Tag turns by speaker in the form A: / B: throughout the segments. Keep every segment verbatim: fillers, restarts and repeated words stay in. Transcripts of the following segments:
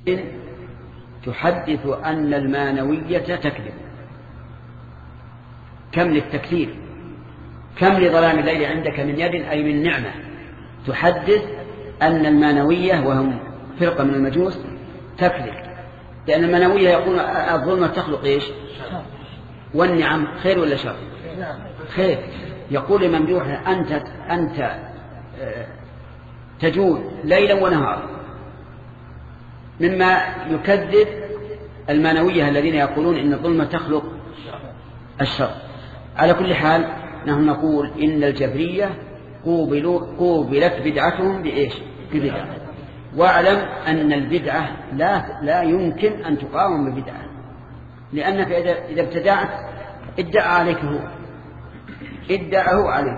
A: تحدث أن المانوية تكذب. كم للتكثير، كم لظلام الليل عندك من يد أي من نعمة تحدث أن المانوية وهم فرقة من المجوس تكذب، لأن المانوية يقول الظلمة تخلق إيش؟ والنعم خير ولا شر؟ خير. يقول لممدوح أنت, أنت تجود ليلا ونهارا، مما يكذب المانوية الذين يقولون إن الظلمة تخلق الشر. على كل حال نحن نقول إن الجبرية قوبلت بدعتهم بإيش؟ ببدعة. واعلم أن البدعة لا, لا يمكن أن تقاوم ببدعة، لأنك إذا ابتدعت ادعى عليك هو، ادعه عليك.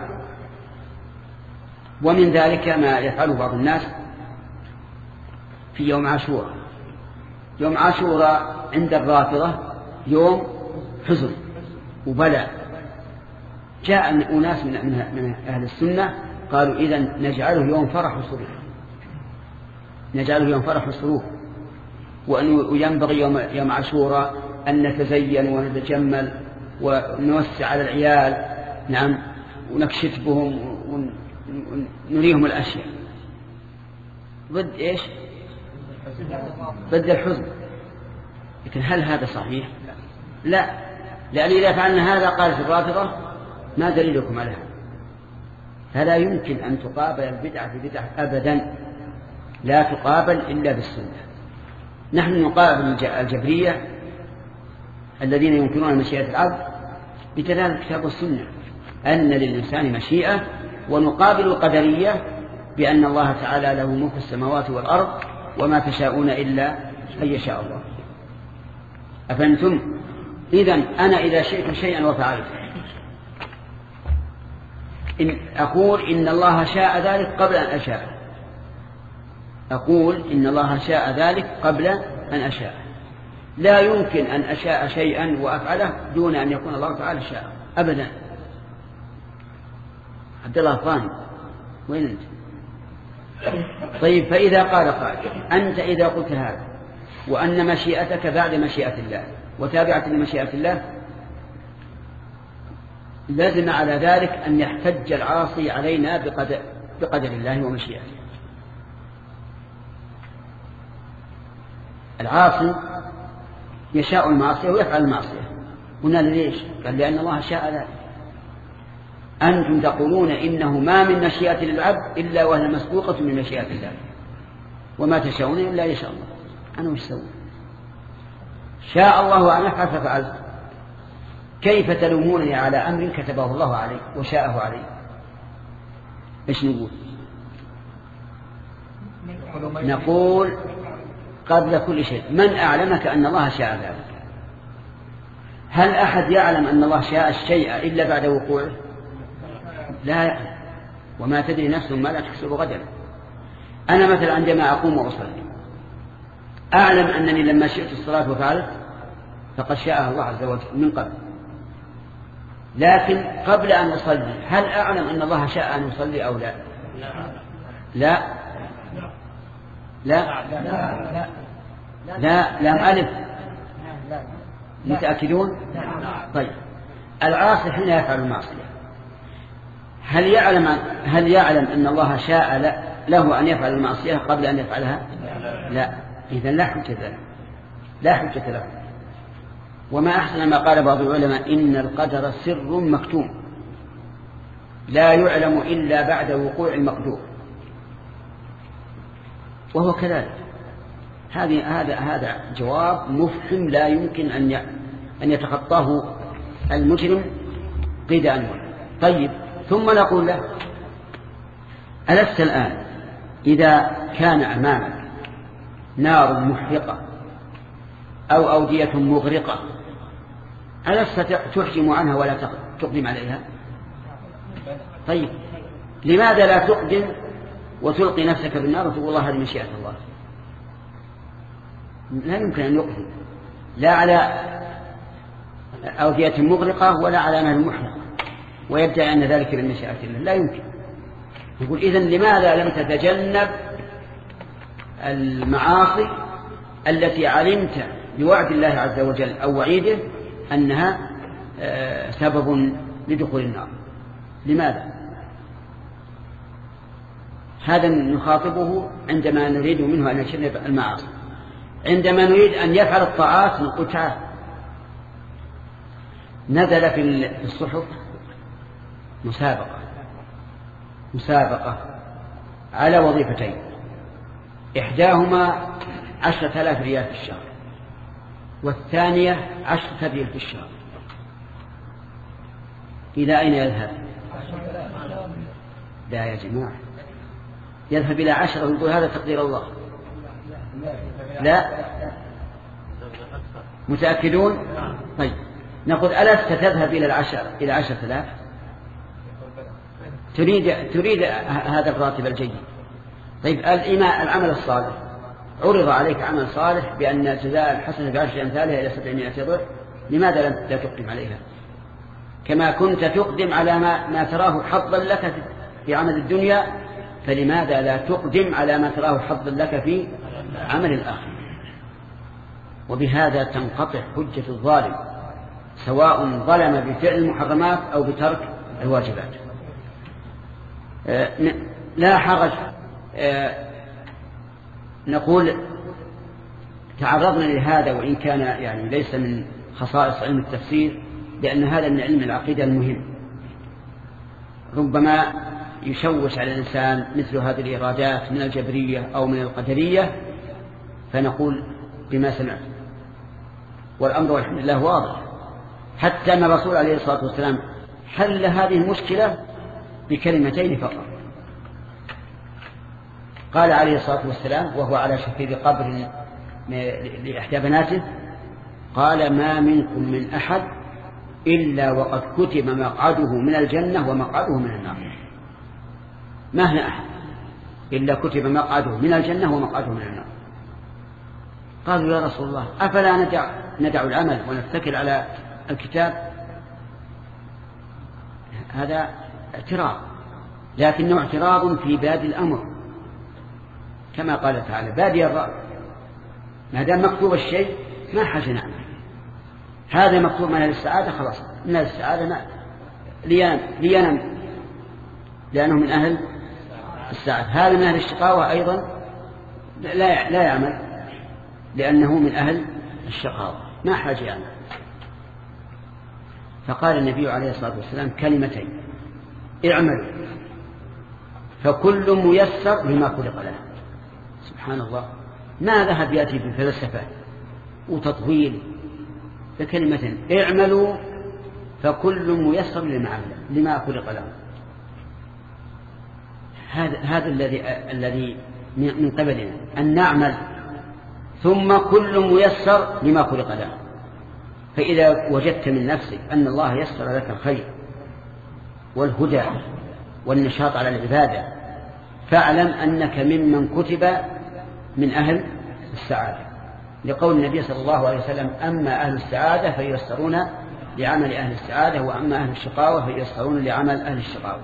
A: ومن ذلك ما يفعله بعض الناس في يوم عاشوراء. يوم عاشوراء عند الرافضة يوم حزن وبلاء. جاء أناس من أهل السنة قالوا إذن نجعله يوم فرح وسرور، نجعله يوم فرح وسرور، وأنه ينبغي يوم, يوم عاشوراء أن نتزين ونتجمل ونوسع على العيال، نعم، ونكشف بهم ونريهم الأشياء. ضد إيش؟ ضد الحزن. لكن هل هذا صحيح؟ لا، لأن إذا فعلنا هذا قالت الرافضة ما دليلكم على هذا؟ فلا يمكن أن تقابل البدعة ببدعة أبدا، لا تقابل إلا بالسنة. نحن نقابل الجبرية الذين ينكرون مشيئة العبد بدلالة الكتاب والسنة أن للإنسان مشيئة، ونقابل القدرية بأن الله تعالى له ملك السماوات والأرض وما تشاءون إلا أن يشاء الله. أفنتم؟ إذن أنا إذا شئت شيئا وفعلت إن أقول إن الله شاء ذلك قبل أن أشاء، أقول إن الله شاء ذلك قبل أن أشاء. لا يمكن أن أشاء شيئا وأفعله دون أن يكون الله تعالى شاء أبدا. عبد الله فاهم وين أنت؟ طيب، فإذا قال قائل أنت إذا قلت هذا وأن مشيئتك بعد مشيئة الله وتابعة لمشيئة الله، لازم على ذلك أن يحتج العاصي علينا بقدر, بقدر الله ومشيئته. العاصي يشاء المعصية ويفعل المعصية، هنا ليش؟ قال لأن الله شاء ذلك. أنتم تقولون إنه ما من مشيئة للعبد إلا وهي مسبوقة من مشيئة الله، وما تشاءون إلا يشاء الله. أنا وش سوي؟ شاء الله أن أفعل ففعلت. كيف تلومونني على أمر كتبه الله عليه وشاءه عليه؟ إيش نقول؟ نقول قبل كل شيء من أعلمك أن الله شاء ذلك؟ هل أحد يعلم أن الله شاء الشيء إلا بعد وقوعه؟ لا يعلم. وما تدري نفس ما لا تكسب غدا. أنا مثلا عندما أقوم وأصلي أعلم أنني لما شئت الصلاة وفعلت فقد شاءها الله عز وجل من قبل، لكن قبل أن أصلي هل أعلم أن الله شاء أن أصلي أو لا؟ لا لا لا لا لام ألف. متأكدون؟ طيب، العاصي حين يفعل المعصية هل يعلم هل يعلم أن الله شاء له أن يفعل المعصية قبل أن يفعلها؟ لا. إذن لا حجة له، لا حجة له. وما أحسن ما قال بعض العلماء إن القدر سر مكتوم لا يعلم إلا بعد وقوع المقدور، وهو كذلك. هذه هذا هذا جواب مفهم لا يمكن أن أن يتخطاه المجرم قيد أنوار. طيب، ثم نقول له ألست الآن إذا كان أمامك نار محرقة أو أودية مغرقة ألست تحجم عنها ولا تقدم عليها؟ طيب، لماذا لا تقدم وتلقي نفسك بالنار وتقول الله هذه مشيئة الله؟ لا يمكن أن يقدم لا على أودية مغرقة ولا على نار محرقة ويدعي أن ذلك من مشيئة الله. لا يمكن. يقول إذن لماذا لم تتجنب المعاصي التي علمت بوعد الله عز وجل أو وعيده أنها سبب لدخول النار. لماذا؟ هذا نخاطبه عندما نريد منه أن يجتنب المعاصي. عندما نريد أن يفعل الطاعات نقول تعال. نزل في الصحف مسابقة مسابقة على وظيفتين، إحداهما عشرة آلاف ريال في الشهر، والثانية عشرة ريال في الشهر. إلى أين يذهب؟ لا يا جماعة، يذهب إلى عشرة ويقول هذا تقدير الله. لا، متأكدون؟ طيب نقول ألست تذهب إلى العشر إلى عشرة آلاف؟ تريد تريد هذا الراتب الجيد. طيب الإيمان العمل الصالح، عرض عليك عمل صالح بأن جزاء الحسنة بعشر أمثالها إلى سبعمائة ضعف، لماذا لا تقدم عليها؟ كما كنت تقدم على ما, ما تراه حظا لك في عمل الدنيا، فلماذا لا تقدم على ما تراه حظا لك في عمل الآخر؟ وبهذا تنقطع حجة الظالم، سواء ظلم بفعل المحرمات أو بترك الواجبات. لا حرج. نقول تعرضنا لهذا وإن كان يعني ليس من خصائص علم التفسير، لأن هذا من علم العقيدة المهم. ربما يشوش على الإنسان مثل هذه الإرادات من الجبرية أو من القدرية، فنقول بما سمعت، والأمر والحمد لله واضح. حتى أن الرسول عليه الصلاة والسلام حل هذه المشكلة بكلمتين فقط. قال عليه الصلاة والسلام وهو على شفير قبر لإحدى بناته، قال ما منكم من أحد إلا وقد كتب مقعده من الجنة ومقعده من النار. ما هنا أحد إلا كتب مقعده من الجنة ومقعده من النار. قالوا يا رسول الله أفلا ندع, ندع العمل ونتكل على الكتاب؟ هذا اعتراض، لكنه اعتراض في باب الأمر، كما قال تعالى بادي الرأي، ما دام مكتوب الشيء ما حاجة نعمل. هذا مكتوب من السعادة، خلاص من السعادة ما لينم لأنه من أهل السعادة. هذا من أهل الشقاوة أيضا لا لا يعمل لأنه من أهل الشقاوة، ما حاجة يعمل. فقال النبي عليه الصلاة والسلام كلمتين: اعملوا فكل ميسر لما خلق له. سبحان الله، ما ذهب يأتي بالفلسفة وتطويل، بكلمة اعملوا فكل ميسر لما لما خلق له. هذا هذا الذي الذي من قبلنا أن نعمل ثم كل ميسر لما خلق له. فإذا وجدت من نفسك أن الله يسر لك الخير والهدى والنشاط على العبادة، فاعلم أنك ممن كتب من أهل السعادة، لقول النبي صلى الله عليه وسلم: أما أهل السعادة فييسرون لعمل أهل السعادة، وأما أهل الشقاوة فييسرون لعمل أهل الشقاوة.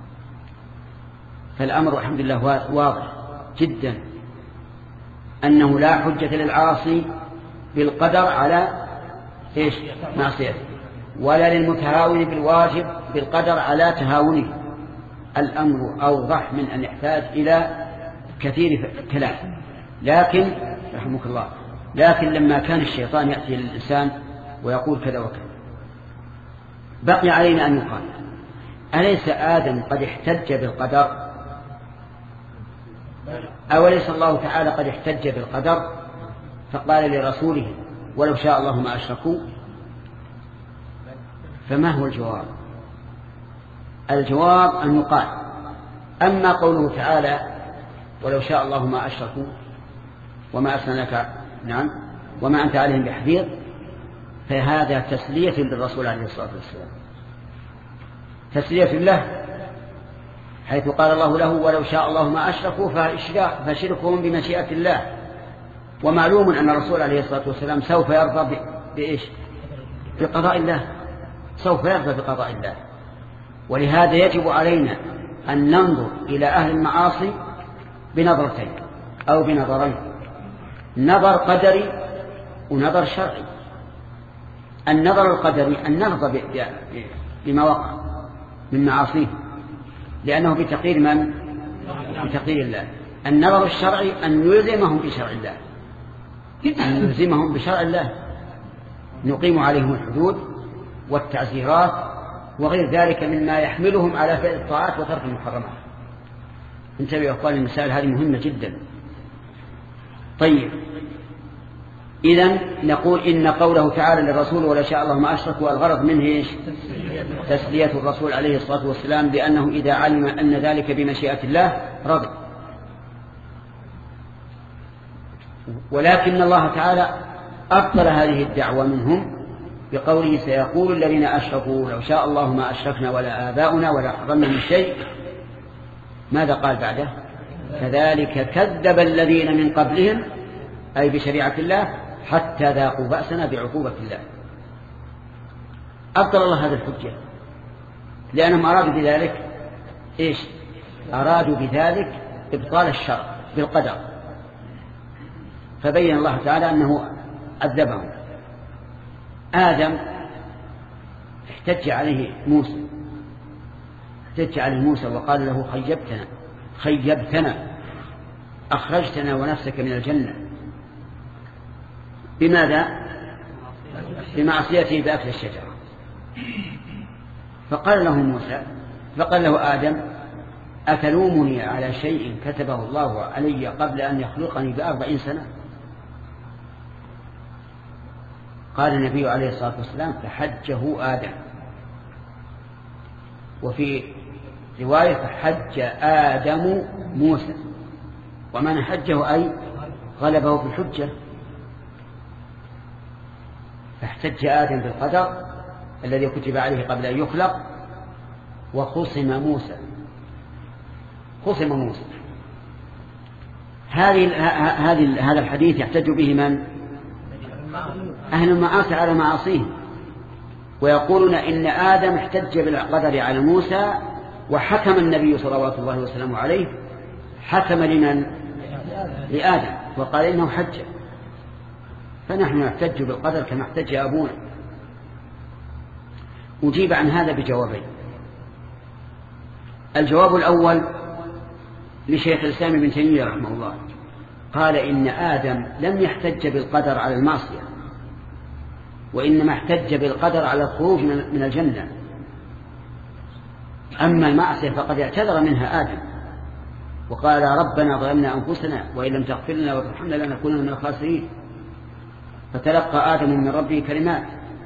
A: فالأمر الحمد لله واضح جدا، أنه لا حجة للعاصي بالقدر على إيش معصيته، ولا للمتهاون بالواجب بالقدر على تهاونه. الأمر أوضح من أن يحتاج إلى كثير كلام. لكن رحمك الله، لكن لما كان الشيطان يأتي للإنسان ويقول كذا وكذا، بقي علينا أن يقال: أليس آدم قد احتج بالقدر؟ أوليس الله تعالى قد احتج بالقدر فقال لرسوله: ولو شاء الله ما أشركوا؟ فما هو الجواب؟ الجواب أن يقال: أما قوله تعالى ولو شاء الله ما أشركوا وما أرسلناك نعم وما أنت عليهم بحفيظ، فهذا تسلية للرسول عليه الصلاة والسلام، تسلية له، حيث قال الله له: ولو شاء الله ما أشركوا فشركهم بمشيئة الله. ومعلوم أن الرسول عليه الصلاة والسلام سوف يرضى بإيش؟ بقضاء الله، سوف يرضى بقضاء الله. ولهذا يجب علينا أن ننظر إلى أهل المعاصي بنظرتين أو بنظرين. نظر قدري ونظر شرعي. النظر القدري أن نرضى بما وقع من معاصيه لأنه بتقدير من؟ بتقدير الله. النظر الشرعي أن نلزمهم بشرع الله، أن نلزمهم بشرع الله، نقيم عليهم الحدود والتعزيرات وغير ذلك مما يحملهم على فعل الطاعات وترك المحرمات. انتبهوا يا أخواني، المسائل هذه مهمة جدا. طيب، إذن نقول إن قوله تعالى للرسول ولا شاء الله ما أشركوا الغرض منه إيش؟ تسلية الرسول عليه الصلاة والسلام بأنه إذا علم أن ذلك بمشيئة الله رضي. ولكن الله تعالى أبطل هذه الدعوة منهم بقوله سيقول الذين أشركوا لو شاء الله ما أشركنا ولا آباؤنا ولا حرمنا من شيء. ماذا قال بعده؟ كذلك كذب الذين من قبلهم أي بشريعة الله حتى ذاقوا بأسنا بعقوبة الله. أبطل الله هذا الحجة لأنهم أرادوا بذلك إيش؟ أرادوا بذلك إبطال الشرع بالقدر، فبين الله تعالى أنه عذبهم. آدم احتج عليه موسى احتج عليه موسى وقال له خيبتنا خيبتنا أخرجتنا ونفسك من الجنة. بماذا؟ بمعصيته بأكل الشجرة. فقال له موسى فقال له آدم أتلومني على شيء كتبه الله علي قبل أن يخلقني بأربعين سنة؟ قال النبي عليه الصلاة والسلام فحجه آدم، وفي رواية فحج آدم موسى، ومن حجه أي غلبه في الحجة. فاحتج آدم بالقدر الذي كتب عليه قبل أن يخلق، وخصم موسى خصم موسى هذه هذه هذا الحديث يحتج به من؟ أهل المعاصي على معاصيه، ويقولون إن آدم احتج بالقدر على موسى، وحكم النبي صلوات الله وسلامه عليه حكم لمن؟ لآدم، وقال إنه حج. فنحن نحتج بالقدر كما احتج أبونا. أجيب عن هذا بجوابين. الجواب الأول لشيخ الإسلام ابن تيمية رحمه الله، قال إن آدم لم يحتج بالقدر على المعصية، وإنما احتج بالقدر على الخروج من الجنة. أما المعصية فقد اعتذر منها آدم وقال ربنا ظلمنا أنفسنا وإن لم تغفر لنا وترحمنا لنكونن من الخاسرين. فتلقى آدم من ربه كلمات.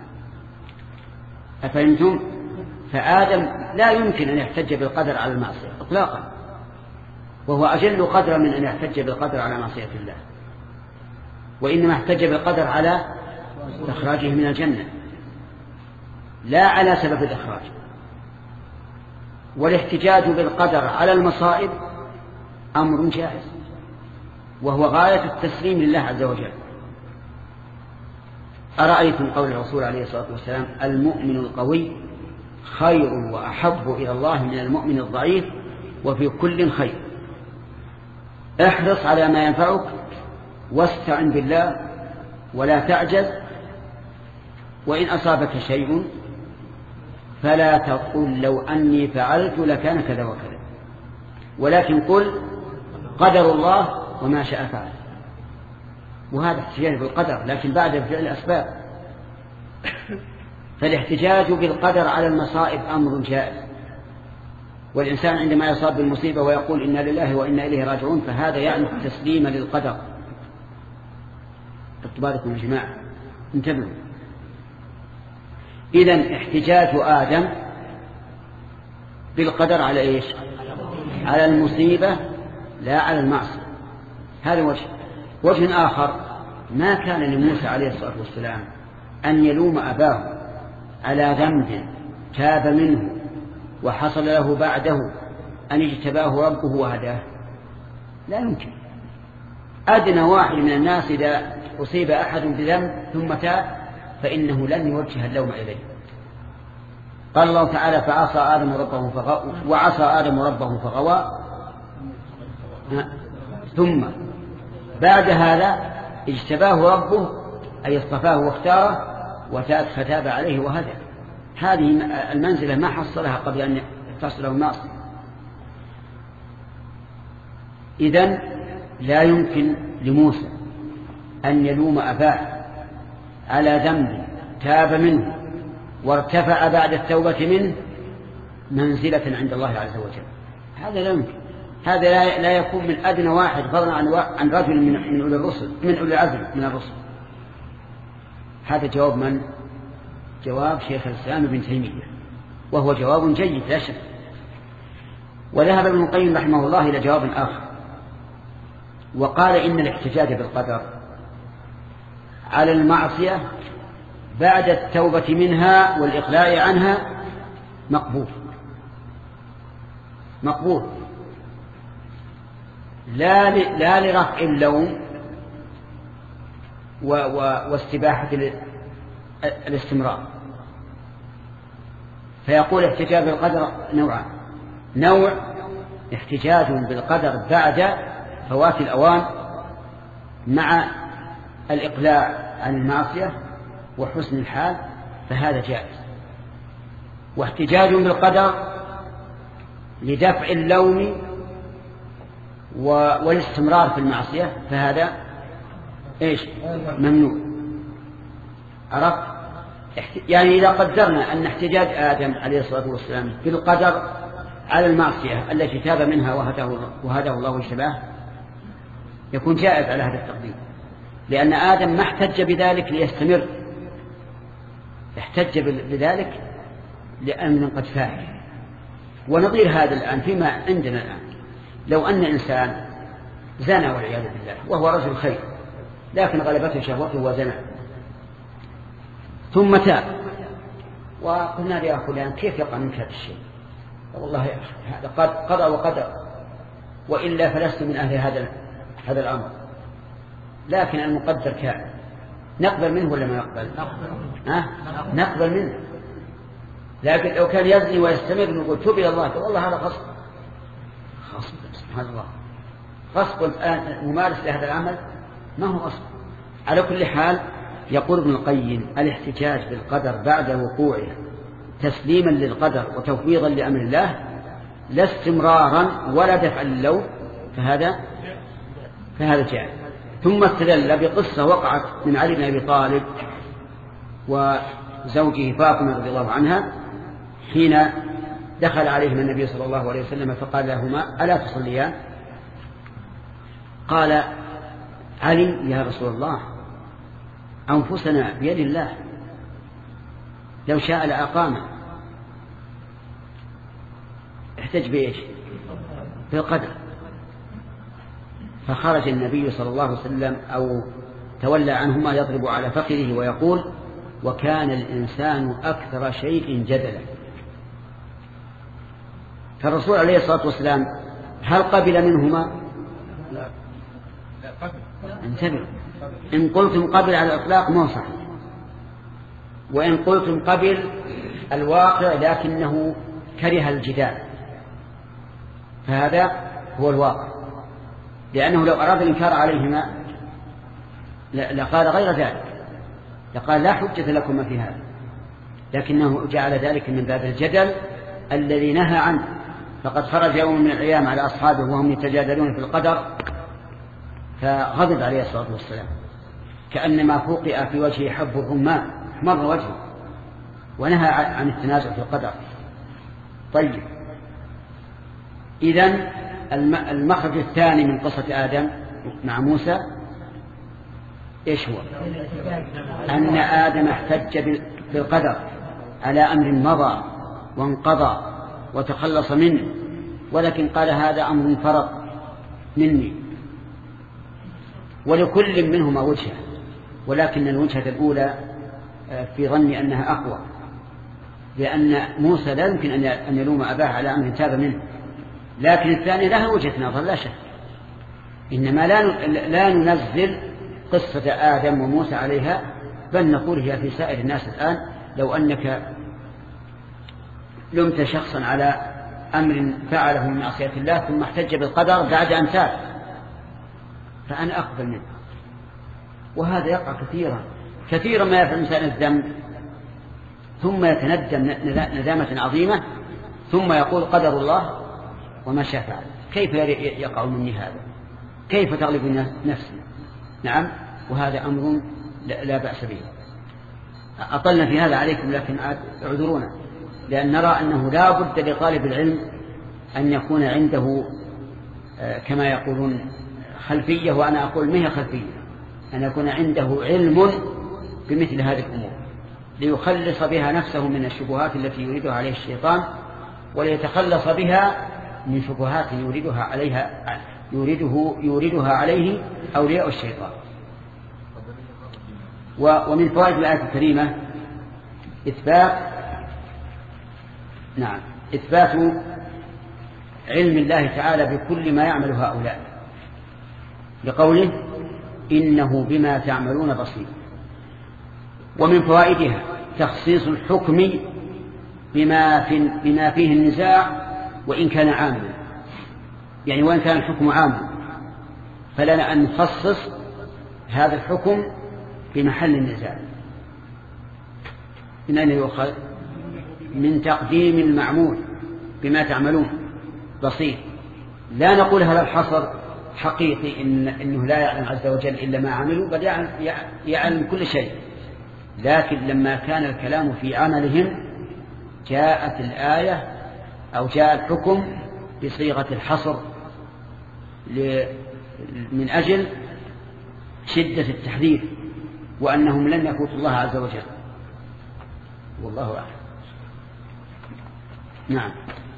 A: أفهمتم؟ فآدم لا يمكن أن يحتج بالقدر على المعصية إطلاقا، وهو أجل قدرا من أن يحتج بالقدر على معصية الله، وإنما احتج بالقدر على إخراجه من الجنة لا على سبب الإخراج. والاحتجاج بالقدر على المصائب أمر جائز، وهو غاية التسليم لله عز وجل. أرأيتم قول الرسول عليه الصلاة والسلام المؤمن القوي خير وأحب إلى الله من المؤمن الضعيف وفي كل خير. احرص على ما ينفعك واستعن بالله ولا تعجز، وإن أصابك شيء فلا تقل لو أني فعلت لكان كذا وكذا، ولكن قل قدر الله وما شاء فعل. وهذا احتجاج بالقدر لكن بعد فعل الأسباب. فالاحتجاج بالقدر على المصائب أمر جائز، والإنسان عندما يصاب بالمصيبة ويقول إنا لله وإنا إليه راجعون فهذا يعني التسليم للقدر. اعتباركم يا جماعة انتبهوا. إذن احتجاج آدم بالقدر على إيش؟ على المصيبة لا على المعصية. هذا وجه. وجه آخر، ما كان لموسى عليه الصلاة والسلام أن يلوم أباه على ذنب تاب منه وحصل له بعده أن اجتباه ربه وهداه. لا يمكن. أدنى واحد من الناس إذا أصيب أحد بذنب ثم تاب فإنه لن يوجه اللوم إليه. قال الله تعالى فعصى آدم ربه فغوى وعصى آدم ربه فغوى ثم بعد هذا اجتباه ربه أي اصطفاه واختاره وتاب فتاب عليه وهدى. هذه المنزلة ما حصلها قبل أن تصله المعصية. إذن لا يمكن لموسى أن يلوم أباه على ذنب تاب منه وارتفع بعد التوبة منه منزلة عند الله عز وجل. هذا لا يمكن. هذا لا يكون من أدنى واحد فضلا عن رجل من أولي الرسل من أولي العزم من الرسل. هذا جواب من؟ جواب شيخ الإسلام ابن تيمية، وهو جواب جيد لا شك. وذهب ابن القيم رحمه الله إلى جواب آخر، وقال إن الاحتجاج بالقدر على المعصية بعد التوبة منها والإقلاع عنها مقبول مقبول لا لا لرفع اللوم واستباحة الاستمرار. فيقول احتجاج بالقدر نوعان: نوع احتجاج بالقدر بعد فوات الأوان مع الإقلاع عن المعصية وحسن الحال، فهذا جائز. واحتجاج بالقدر لدفع اللوم والاستمرار في المعصية فهذا إيش؟ ممنوع. عرفت؟ يعني إذا قدرنا أن احتجاج آدم عليه الصلاة والسلام بالقدر على المعصية التي تاب منها وهداه الله واجتباه يكون جائز على هذا التقدير، لأن آدم ما احتج بذلك ليستمر، احتج بذلك لأن قد فعل. ونظير هذا الآن فيما عندنا الآن، لو أن إنسان زنى والعياذ بالله وهو رجل خير لكن غلبته شهوته وزنى ثم تاب، وقلنا يا فلان كيف يقع منك هذا الشيء؟ والله يا أخي هذا قضى وقدر، وإلا فلست من أهل هذا هذا الأمر، لكن المقدر كان. نقبل منه ولا ما نقبل؟ أه؟ نقبل منه. لكن لو كان يزني ويستمر نقول توب إلى الله، والله هذا غصب غصب سبحان الله، غصب الآن ممارس لهذا العمل ما هو غصب. على كل حال يقول ابن القيم الاحتجاج بالقدر بعد وقوعه تسليما للقدر وتفويضا لأمر الله لا استمرارا ولا دفعا للوم فهذا فهذا جائز. ثم استدل بقصة وقعت من علي بن أبي طالب وزوجه فاطمة رضي الله عنها حين دخل عليهم النبي صلى الله عليه وسلم فقال لهما ألا تصليان؟ قال علي يا رسول الله أنفسنا بيد الله لو شاء لأقام. احتج بإيش؟ بالقدر. فخرج النبي صلى الله عليه وسلم أو تولى عنهما يضرب على فخذه ويقول وكان الإنسان أكثر شيء جدلا. فالرسول عليه الصلاة والسلام هل قبل منهما؟ لا. انتبهوا، إن قلتم قبل على الإطلاق ما صح، وإن قلتم قبل الواقع لكنه كره الجدال فهذا هو الواقع، لأنه لو أراد الإنكار عليهما لقال غير ذلك، لقال لا حجة لكم في هذا، لكنه جعل ذلك من باب الجدل الذي نهى عنه. فقد خرج يوم من الأيام على أصحابه وهم يتجادلون في القدر فغضب عليه الصلاة والسلام كأنما فوقئ في وجهه حب الرمان مر وجهه، ونهى عن التنازع في القدر. طيب، إذن المخرج الثاني من قصة آدم مع موسى إيش هو؟ أن آدم احتج بالقدر على أمر مضى وانقضى وتخلص منه، ولكن قال هذا أمر فرط مني. ولكل منهما وجهة، ولكن الوجهة الأولى في ظني أنها أقوى، لأن موسى لا يمكن أن يلوم أباه على أمر تاب منه، لكن الثانية لها وجهة نظر لا شك. إنما لا لا ننزل قصة آدم وموسى عليها، بل نقول هي في سائر الناس الآن. لو أنك لمت شخصا على أمر فعله من معصية الله ثم احتج بالقدر بعد أن تاب فأنا أقبل منه، وهذا يقع كثيرا كثيرا ما يفعل الإنسان الذنب ثم يتندم ندامة عظيمة ثم يقول قدر الله وما شاء فعل. كيف يقع مني هذا؟ كيف تغلب نفسي؟ نعم، وهذا أمر لا بأس به. أطلنا في هذا عليكم لكن اعذرونا، لأن نرى أنه لا بد لطالب العلم أن يكون عنده كما يقولون خلفية، وأنا أقول ما هي خلفية، أن يكون عنده علم بمثل هذه الأمور ليخلص بها نفسه من الشبهات التي يريدها عليه الشيطان، وليتخلص بها من شبهات يريدها عليها يريده يريدها عليه أولياء الشيطان. ومن فوائد الآية الكريمة إثبات نعم إثبات علم الله تعالى بكل ما يعمل هؤلاء، لقوله إنه بما تعملون بصير. ومن فوائدها تخصيص الحكم بما, في بما فيه النزاع وإن كان عاما، يعني وإن كان الحكم عاما فلنا أن نخصص هذا الحكم بمحل النزاع. من أين يؤخذ؟ من تقديم المعمول بما تعملون بصير. لا نقول هذا الحصر حقيقي إن إنه لا يعلم عز وجل إلا ما عملوا، بل يعلم, يعلم كل شيء، لكن لما كان الكلام في عملهم جاءت الآية أو جاء الحكم بصيغة الحصر من أجل شدة التحذير وأنهم لن يفوتوا الله عز وجل. والله أعلم. نعم.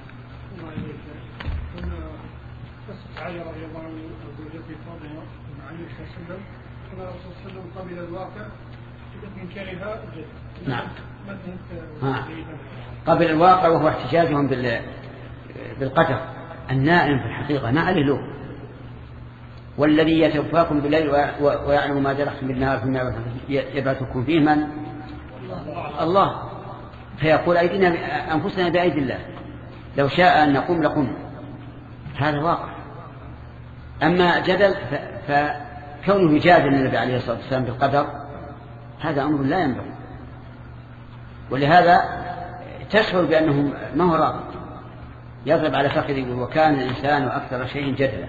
B: قصة علي رضي الله عنه وزوجته فاطمة مع النبي صلى الله عليه وسلم أن الرسول صلى الله عليه وسلم قبل الواقع من كرهها جد.
A: نعم. ها. قبل الواقع وهو احتجاجهم بال بالقدر. النائم في الحقيقة ما عليه لوم، والذي يتوفاكم بالليل ويعلم ما جرحتم بالنهار فيما يبعثكم فيه من؟ الله. فيقول أيدينا أنفسنا بأيدي الله، لو شاء أن نقوم لقمنا. هذا واقع. أما جدل فكونه يجادل النبي عليه الصلاة والسلام بالقدر هذا أمر لا ينبغي، ولهذا تشعر بأنه ما هو راضي، يضرب على فخذه وكان الإنسان أكثر شيء جدلا.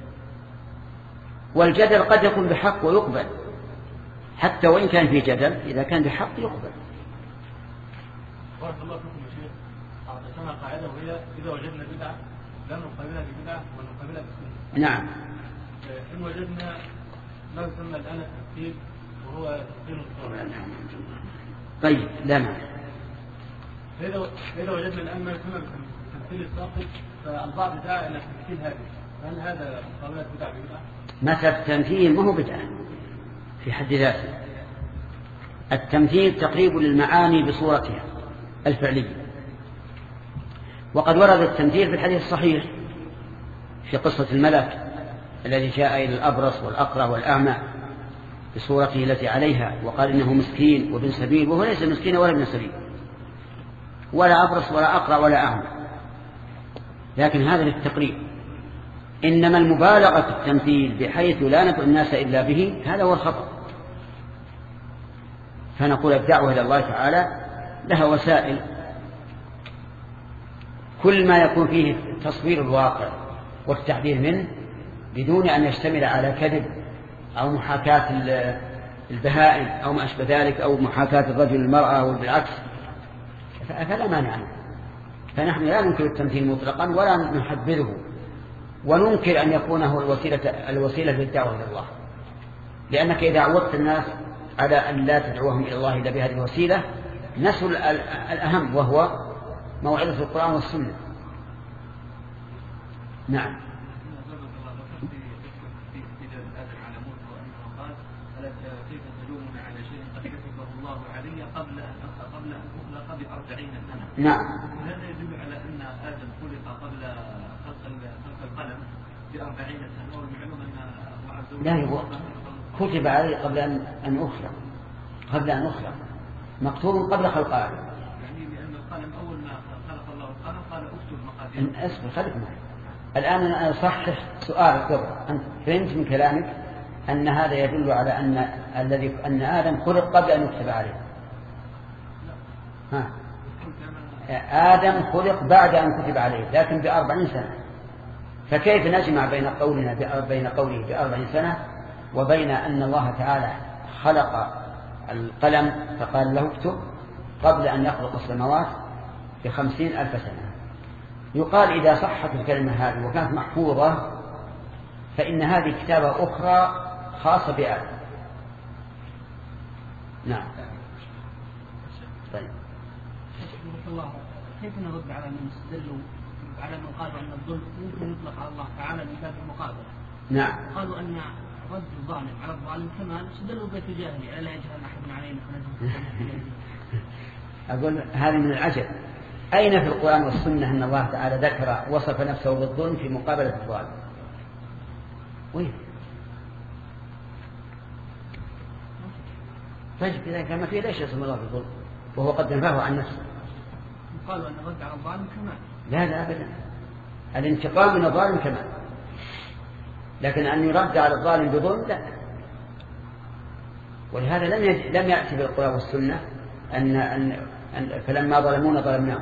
A: والجدل قد يكون بحق ويقبل، حتى وإن كان في جدل إذا كان بحق يقبل.
C: بارك الله فيكم يا شيخ. أعطيتنا قاعدة وهي إذا وجدنا بدعة لا نقابلها ببدعة ونقابلها بسنة.
A: نعم.
C: إن وجدنا ما يسمى الآن التفكير وهو تفكير الصورة.
A: طيب لا معنى.
C: إذا وجدنا الآن ما يسمى التفكير الساقط فالبعض دعا إلى تفكير هذا، هل هذا مقابلة بدعة ببدعة؟
A: مثل التمثيل ما هو بدعة في حد ذاته. التمثيل تقريب للمعاني بصورتها الفعلية، وقد ورد التمثيل في الحديث الصحيح في قصة الملك الذي جاء إلى الأبرص والأقرع والأعمى بصورته التي عليها وقال إنه مسكين وابن سبيل، وهو ليس مسكين ولا ابن سبيل ولا أبرص ولا أقرع ولا أعمى، لكن هذا للتقريب. إنما المبالغة في التمثيل بحيث لا ندعو الناس إلا به هذا هو الخطأ. فنقول الدعوة إلى الله تعالى لها وسائل، كل ما يكون فيه تصوير الواقع والتحذير منه بدون أن يشتمل على كذب أو محاكاة البهائم أو ما أشبه ذلك أو محاكاة الرجل المرأة والعكس فلا مانع عنه. فنحن لا ننكر التمثيل مطلقا ولا نحبذه، وننكر أن يكون هو الوسيلة, الوسيلة للدعوة إلى الله، لأنك إذا عودت الناس على أن لا تدعوهم إلى الله إلا بهذه الوسيلة نسوا الأهم وهو موعظة القرآن والسنة. نعم.
C: كيف تلومون على شيء قد كتبه الله علي قبل أن قبل أن أخلق بأربعين سنة؟
A: نعم.
C: هذا يدل على أن آدم خلق قبل خلق خلق القلم بأربعين سنة، والمعلوم أن الله عز وجل
A: لا هو كتب علي قبل أن أن أخلق قبل أن أخلق مكتوب قبل خلق آدم.
C: يعني لأن القلم أول ما خلق الله القلم قال اكتب المقادير.
A: أصبر خلق معي الآن. أنا أصحح سؤالك قبل أنت فهمت من كلامك أن هذا يدل على أن الذي أن آدم خلق قبل أن يكتب عليه. ها. آدم خلق بعد أن كتب عليه لكن بأربعين سنة، فكيف نجمع بين قولنا بين قوله بأربعين سنة وبين أن الله تعالى خلق القلم فقال له اكتب قبل أن يخلق السماوات بخمسين ألف سنة؟ يقال إذا صحت الكلمة هذه وكانت محفوظة فإن هذه كتابة أخرى خاصة بآدم. نعم. طيب
D: الله كيف نرد على من استدلوا على من قالوا أن الظلم يمكن يطلق على الله تعالى من باب المقابلة؟
A: نعم.
D: قالوا أن رد الظالم على الظالم كمان استدلوا بيت الجاهلية ألا يجهل أحد علينا فنجم.
A: أقول هذا من العجب. أين في القرآن والسنة أن الله تعالى ذكر وصف نفسه بالظلم في مقابلة الظالم؟ وين؟ طيب إذا كان ما فيه ليش يسمى الله بالظلم وهو قد نفاه عن نفسه؟
D: قالوا أن الرد على الظالم كمان.
A: لا لا أبدا، الانتقام من الظالم كمان، لكن أن يرد على الظالم بظلم لا. ولهذا لم يج... لم يأتي بالقرآن والسنة أن... أن... أن فلما ظلمونا ظلمناهم،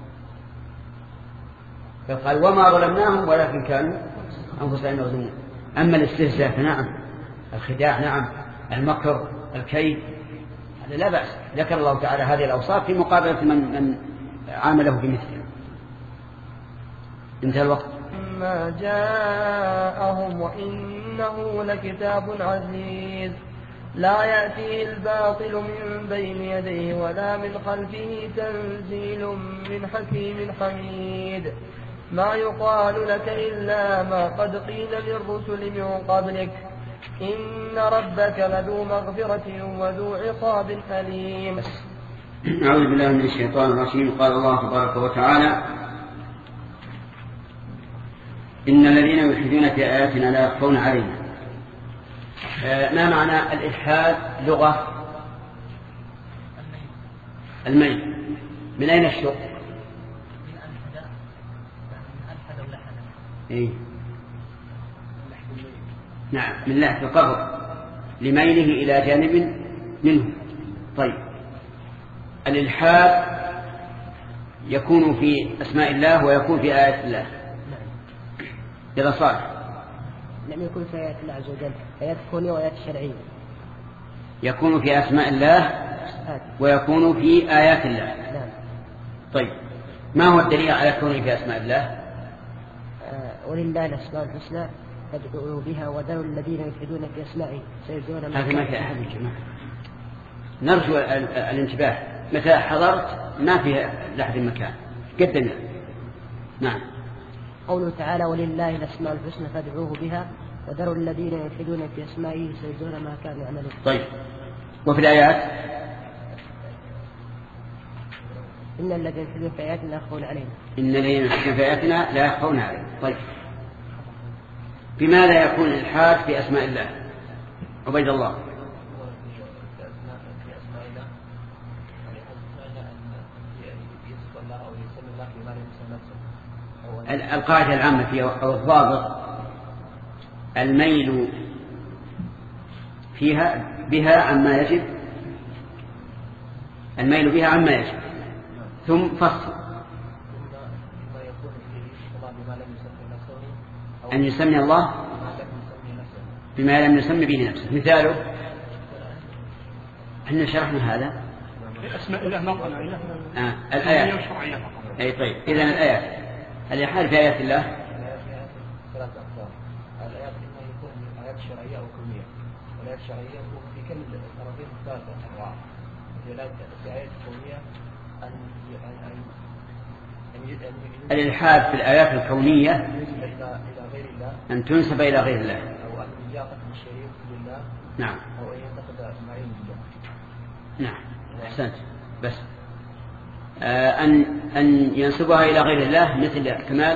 A: فقال وما ظلمناهم ولكن كانوا أنفسهم يظلمون. أما الاستهزاء فنعم، الخداع نعم، المكر الكيد هذا لا بأس. ذكر الله تعالى هذه الأوصاف في مقابلة من, من عامله بمثله. انتهى الوقت.
E: ما جاءهم وإنه لكتاب عزيز لا يأتيه الباطل من بين يديه ولا من خلفه تنزيل من حكيم حميد ما يقال لك إلا ما قد قيل للرسل من قبلك إن ربك لذو مغفرة وذو عقاب أليم.
A: أعوذ بالله من الشيطان الرجيم. قال الله تبارك وتعالى إن الذين يلحدون في آياتنا لا يخفون علينا. ما معنى الإلحاد لغة؟ الميل. من أين الشق؟ إيه؟ نعم من لحد القبر لميله إلى جانب منه. طيب الإلحاد يكون في أسماء الله ويكون في آيات الله. إذا صار
F: لم يكن في آيات الله عز وجل آيات كونية وآيات شرعية.
A: يكون في أسماء الله ويكون في آيات الله.
F: نعم.
A: طيب ما هو الدليل على كونه في أسماء الله؟
F: آه ولله الأسماء الحسنى فادعوه بها وذروا الذين يلحدون في أسمائه سيجزون ما
A: هذا ما في أحد الجماعة. نرجو الانتباه. متى حضرت ما فيها لحد مكان قدمنا. نعم.
F: قوله تعالى ولله الأسماء الحسنى فادعوه بها وذروا الذين يلحدون في أسمائه سيجزون ما كانوا يعملون.
A: طيب وفي الآيات
F: إن الذين يلحدون في آياتنا لا يخفون علينا.
A: إن الذين يلحدون في آياتنا لا يخفون علينا. طيب بماذا يكون الإلحاد في أسماء الله؟ عبيد الله. القاعدة العامة فيها أو الضابط الميل فيها بها عما يجب، الميل بها عما يجب ثم فصل أن يسمي الله بما لم يسمي به نفسه. مثاله احنا شرحنا هذا
B: أسماء الله ما قلنا
A: آه. الآيات. أي طيب إذن الآيات الإلحاد في آيات الله
G: ثلاث أقسام. الآيات إما يكون آيات شرعية أو كونية. والآيات الشرعية في كل الطرفين ثلاثة أنواع. في آيات كونية أن أن
A: الإلحاد في الآيات الكونية
G: إلى غير الله
A: أن تنسب إلى غير الله
G: أو أن يعتقد الشريك بالله.
A: نعم.
G: أو أن يعتقد معين بالله.
A: نعم أحسنت. بس آه أن أن ينسبها إلى غير الله مثل كمال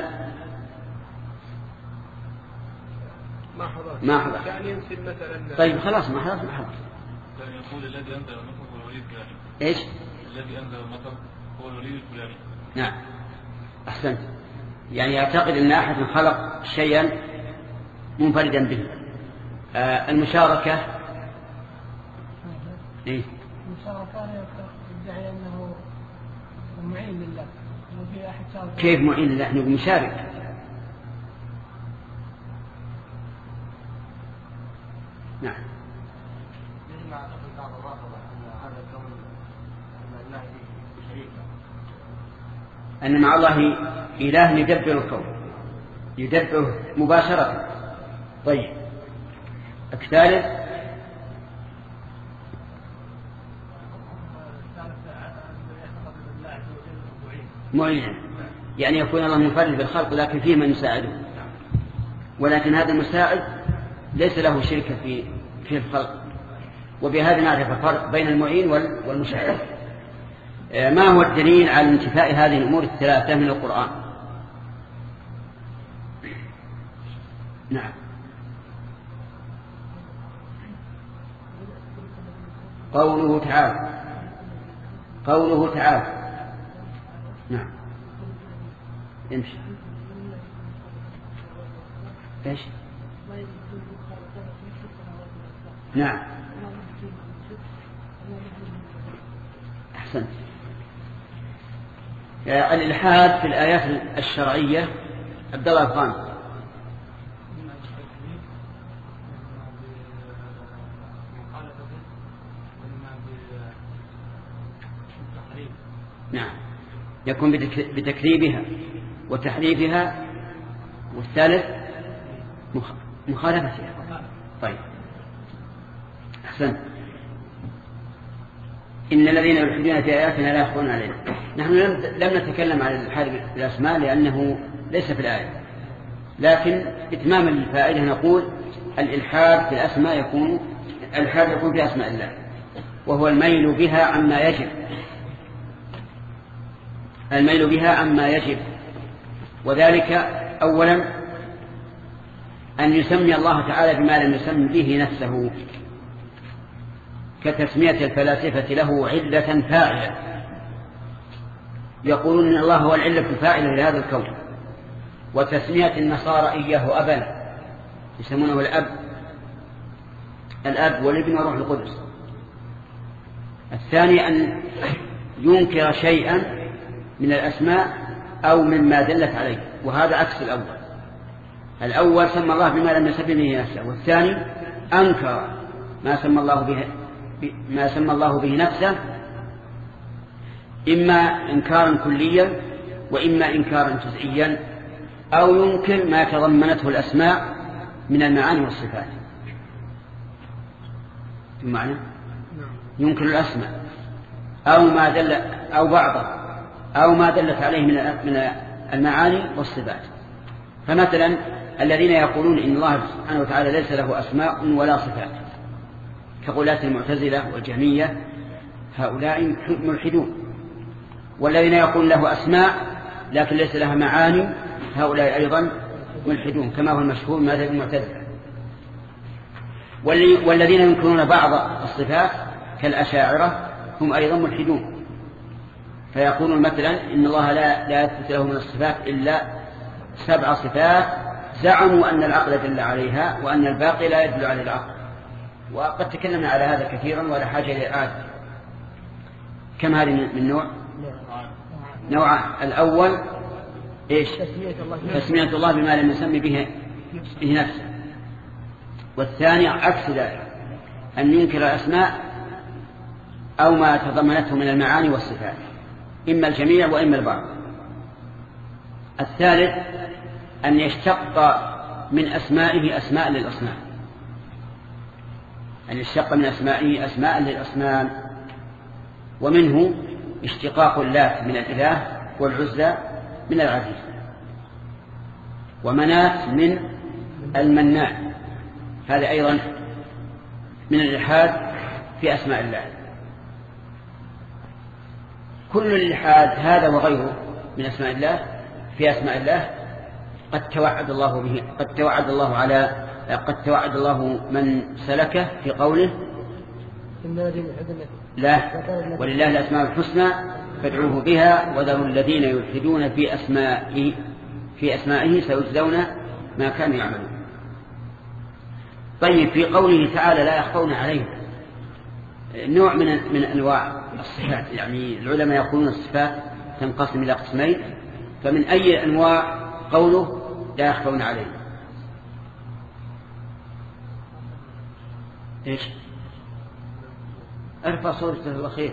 B: ما حضر
A: ما حضر
B: يعني ينسب مثلا.
A: طيب خلاص ما حضر ما حضر.
C: يقول الذي أنزل المطر هو الولي الفلاني.
A: إيش؟
C: الذي أنزل المطر هو الولي الفلاني.
A: نعم أحسنت. يعني يعتقد أن أحد خلق شيئا منفردا به آه المشاركة إيه؟
D: المشاركة يدعي أنه معين لله. وفي أحد شارك.
A: كيف معين لله؟ نقول مشارك. نعم. أن مع الله إله يدبر الكون، يدبره مباشرة. طيب الثالث معين، يعني يكون الله منفرد بالخلق لكن فيه من يساعده، ولكن هذا المساعد ليس له شركة في في الخلق. وبهذا نعرف الفرق بين المعين والمشاهد. ما هو الدليل على انتفاء هذه الأمور الثلاثة من القرآن؟ نعم. قوله تعالى قوله تعالى نعم. امشي. ايش؟ نعم. أحسنت. الإلحاد في الآيات الشرعية عبد الله الخامس. نعم، يكون بتكذيبها وتحريفها، والثالث مخالفتها. طيب أحسن. إن الذين يلحدون في آياتنا لا يخفون علينا. نحن لم نتكلم عن الإلحاد بالأسماء لأنه ليس في الآية، لكن إتماما للفائدة نقول الإلحاد في الأسماء يكون الإلحاد يكون في أسماء الله، وهو الميل بها عما يجب الميل بها عما يجب وذلك أولا أن يسمي الله تعالى بما لم يسمي به نفسه، كتسمية الفلاسفة له علة فاعلة، يقولون إن الله هو العلة الفاعلة لهذا الكون، وتسمية النصارى إياه أبا، يسمونه الأب الأب والابن وروح القدس. الثاني أن ينكر شيئا من الأسماء أو مما دلت عليه، وهذا عكس الأول. الأول سمى الله بما لم يسمي به نفسه، والثاني أنكر ما سمى الله به ما سمى الله به نفسه، إما إنكارا كليا وإما إنكارا جزئيا، أو ينكر ما تضمنته الأسماء من المعاني والصفات. بمعنى ينكر الأسماء أو ما دل أو بعضه أو ما دلت عليه من المعاني والصفات. فمثلا الذين يقولون إن الله سبحانه وتعالى ليس له أسماء ولا صفات كقولات المعتزلة والجهمية، هؤلاء ملحدون. والذين يقولون له أسماء لكن ليس لها معاني، هؤلاء أيضا ملحدون كما هو المشهور من مذهب المعتزلة. والذين ينكرون بعض الصفات كالأشاعرة هم أيضا ملحدون، فيقولون مثلا إن الله لا لا يثبت له من الصفات إلا سبع صفات زعموا أن العقل دل عليها وأن الباقي لا يدل على العقل. وقد تكلمنا على هذا كثيرا ولا حاجة للآن. كم هذه من نوع؟ نوع الأول إيش؟ تسمية الله بما لم يسمي به نفسه، والثاني عكس ذلك أن ينكر الأسماء أو ما تضمنته من المعاني والصفات، إما الجميع وإما البعض. الثالث أن يشتق من أسمائه أسماء للأصنام، أن يشتق من أسمائه أسماء للأصنام، ومنه اشتقاق اللات من الإله والعزى من العزيز، ومناة من المناع، هذا أيضا من الإلحاد في أسماء الله. كل الإلحاد هذا وغيره من أسماء الله في أسماء الله قد توعد الله به، قد توعد الله على قد توعد الله من سلكه في قوله لا ولله الأسماء الحسنى فادعوه بها وذروا الذين يلحدون في أسمائه في أسمائه سيجزون ما كانوا يعملون. طيب في قوله تعالى لا يخفون عليه نوع من من أنواع الصفات، يعني العلماء يقولون الصفات تنقسم إلى قسمين، فمن أي أنواع قوله لا يخفون عليه؟ إيش؟ ارفع صوتك الله خير.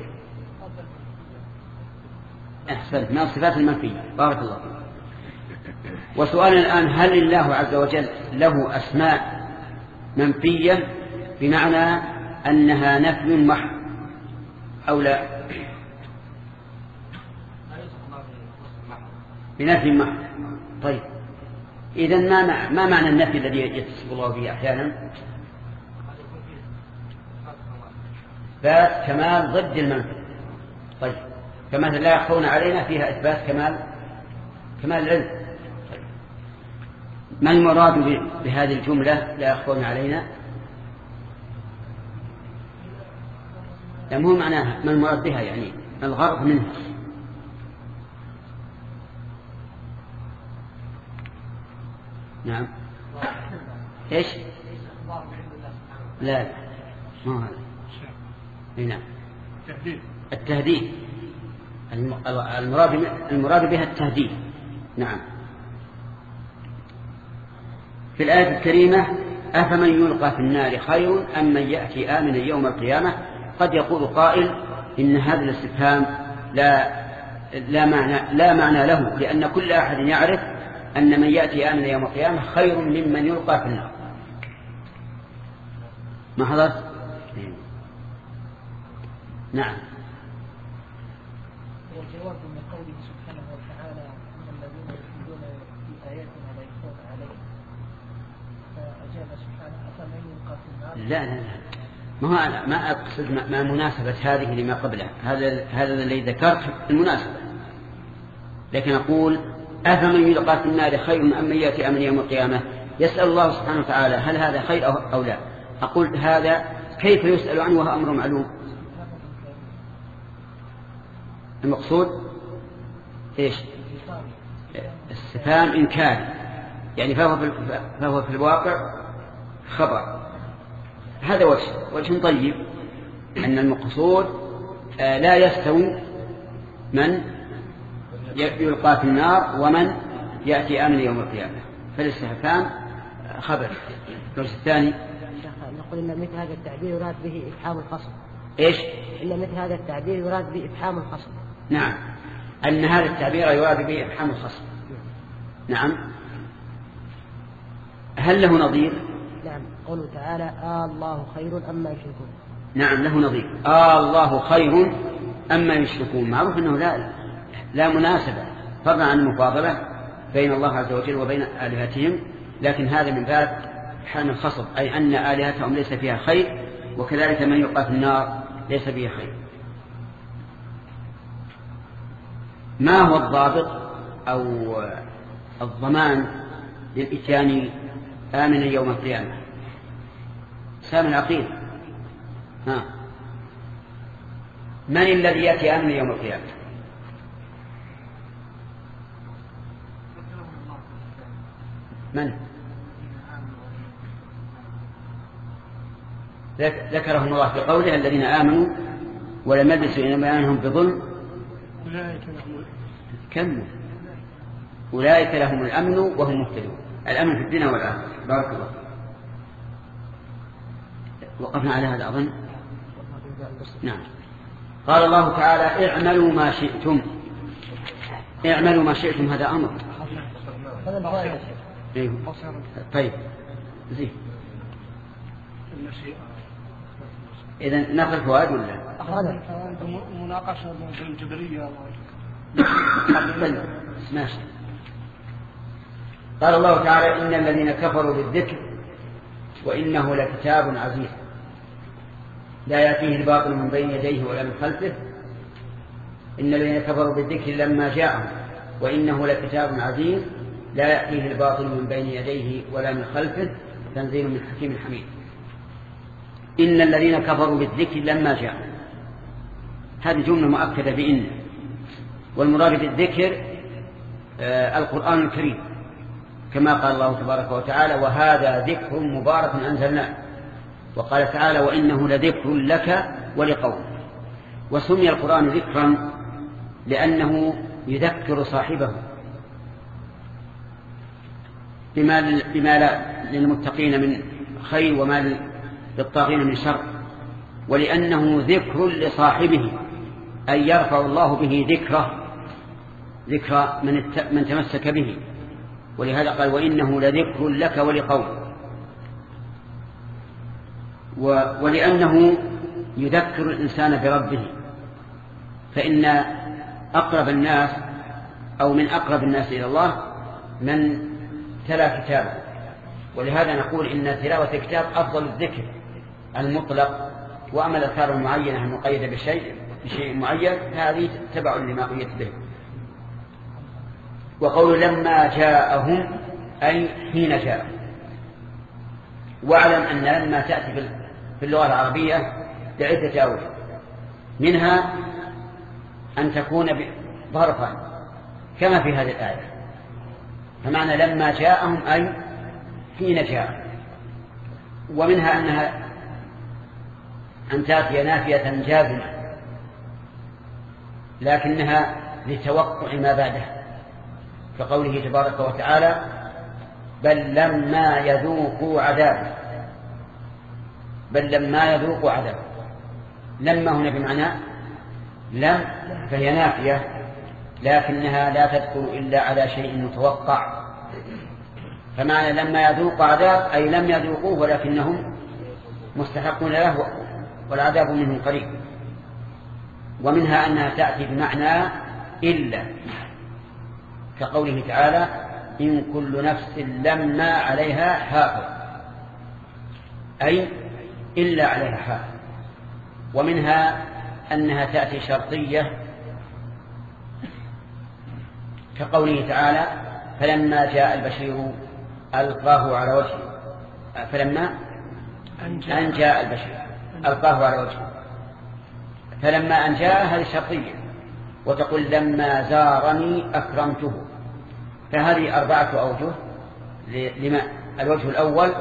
A: أحسنت، من الصفات المنفية. بارك الله فيك. وسؤالنا الآن هل الله عز وجل له أسماء منفية بمعنى أنها نفي محض أو لا؟ بنفي محض. طيب إذن ما ما معنى النفي الذي يتصف الله به أحيانا؟ إثبات كمال ضد المنفي. طيب فمثلا لا يخفون علينا فيها إثبات كمال كمال العلم. طيب ما المراد بهذه الجملة لا يخفون علينا؟ يعني مو معناها ما المراد بها، يعني الغرض منها. نعم. ايش؟ لا ما هذا. نعم.
B: التهديد.
A: التهديد المراد المراد بها التهديد. نعم. في الآية الكريمة أفمن يلقى في النار خير أم من يأتي آمنا يوم القيامة. قد يقول قائل إن هذا الاستفهام لا لا معنى لا معنى له، لأن كل أحد يعرف أن من يأتي آمنا يوم القيامة خير ممن يلقى في النار. ما حضرت؟ نعم.
D: والجواب من قوله سبحانه وتعالى ان الذين يلحدون في اياتنا لا يخفون عليه، فاجاب سبحانه افمن يلقى في النار.
A: لا لا لا ما هو أنا ما أقصد ما مناسبة هذه لما قبلها، هذا هذا الذي ذكرت المناسبة، لكن أقول أفمن يلقى في النار خير أم من يأتي آمنا يوم القيامة. يسأل الله سبحانه وتعالى هل هذا خير أو, أو لا. أقول هذا كيف يسأل عنه وهو أمر معلوم؟ المقصود إيش؟ استفهام إنكاري، يعني فهو في, فهو في الواقع خبر. هذا وجه وجه طيب أن المقصود لا يستوي من يلقى في النار ومن يأتي آمنا يوم القيامة، فالاستفهام خبر. الوجه الثاني
F: نقول إن مثل هذا التعبير يراد به إفحام الخصم.
A: إيش؟
F: إن مثل هذا التعبير يراد به إفحام الخصم.
A: نعم، أن هذا التعبير يراد به إفحام الخصم. نعم. هل له نظير؟
F: نعم، قوله تعالى آه الله خير أما يشركون.
A: نعم له نظير. آه الله خير أما يشركون. معروف أنه لا لا مناسبة فضلا عن المفاضلة بين الله عز وجل وبين آلهتهم، لكن هذا من باب حان الخصم، أي أن آلهتهم ليس فيها خير، وكذلك من يلقى في النار ليس فيه خير. ما هو الضابط أو الضمان للإتيان آمنا يوم القيامة؟ سام العقيل. ها، من الذي يأتي آمنا يوم القيامة؟ من؟ ذكرهم الله في قوله الذين آمنوا ولم يلبسوا إيمانهم بظلم كم أولئك لهم الأمن وهم مهتدون. الأمن في الدنيا والآخرة. بارك الله. وقفنا على هذا أظن. نعم. قال الله تعالى اعملوا ما شئتم. اعملوا ما شئتم هذا أمر. طيب زين. إذن نقل فوائد ولا؟
B: مناقشة بين الجبرية.
A: ماشي. قال الله تعالى إن الذين كفروا بالذكر وإنه لكتاب عزيز لا يأتيه الباطل من بين يديه ولا من خلفه. إن الذين كفروا بالذكر لما جاءهم وإنه لكتاب عزيز لا يأتيه الباطل من بين يديه ولا من خلفه تنزيل من حكيم حميد. إن الذين كفروا بالذكر لما جاءهم، هذه جملة مؤكدة بإن، والمراد بالذكر آه القرآن الكريم كما قال الله تبارك وتعالى وهذا ذكر مبارك أنزلناه، وقال تعالى وإنه لذكر لك ولقومك. وسمي القرآن ذكرا لأنه يذكر صاحبه بما, بما لا للمتقين من خير وما للطاغين من شر، ولأنه ذكر لصاحبه أي يرفع الله به ذكره ذكر من, من تمسك به، ولهذا قال وإنه لذكر لك ولقومك. ولأنه يذكر الإنسان بربه، فإن أقرب الناس أو من أقرب الناس إلى الله من تلا كتابه، ولهذا نقول إن تلاوة الكتاب أفضل الذكر المطلق، وأما الأذكار المعينة المقيدة بشيء بشيء معين هذه تبع لما قيدت به. وقول لما جاءهم أي حين جاء. واعلم أن لما تأتي في اللغة العربية لعدة أوجه، منها أن تكون ظرفا كما في هذه الآية، فمعنى لما جاءهم أي حين جاء. ومنها أنها أن تأتي نافية جازمة لكنها لتوقع ما بعدها، كقوله تبارك وتعالى بل لما يذوقوا عذابه، بل لما يذوقوا عذابه. لما هنا بمعنى لم فهي نافية لكنها لا تدخل إلا على شيء متوقع، فمعنى لما يذوق عذاب أي لم يذوقوه ولكنهم مستحقون له والعذاب منهم قريب. ومنها أنها تأتي بمعنى إلا، كقوله تعالى إن كل نفس لما عليها حافظ، أي إلا عليها حافظ. ومنها أنها تأتي شرطية، كقوله تعالى فلما جاء البشير ألقاه على وجهه، فلما أن جاء البشير ألقاه على وجهه، فلما أن جاء هذه شرطية. وتقول لما زارني أكرمته. فهذه أربعة أوجه لما. الوجه الأول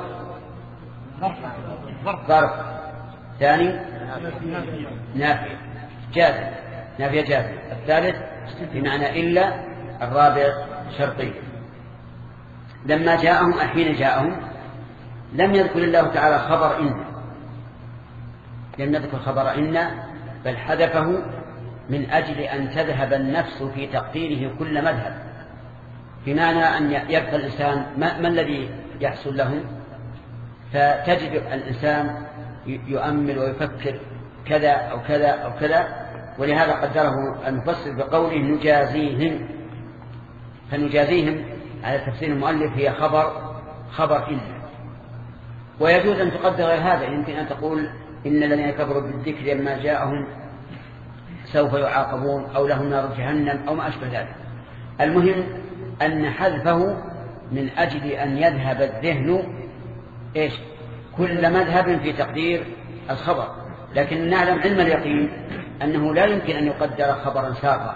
A: ظرف، ثاني نافية جازم نافية جازم، الثالث بمعنى إلا، الرابع شرطي. لما جاءهم حين جاءهم لم يذكر الله تعالى خبر إن، لم يذكر خبر إن بل حذفه من أجل أن تذهب النفس في تقديره كل مذهب، بمعنى أن يبقى الإنسان ما, ما الذي يحصل له، فتجد الإنسان يؤمل ويفكر كذا أو كذا أو كذا. ولهذا قدره المفسر بقوله نجازيهم، فنجازيهم على تفسير المؤلف هي خبر خبر إن. ويجوز أن تقدر غير هذا، يمكن أن تقول إن الذين كفروا بالذكر لما جاءهم سوف يعاقبون أو لهم نار جهنم أو ما أشبه ذلك. المهم أن حذفه من أجل أن يذهب الذهن إيش كل مذهب في تقدير الخبر، لكن نعلم علم اليقين أنه لا يمكن أن يقدر خبرا ساقا،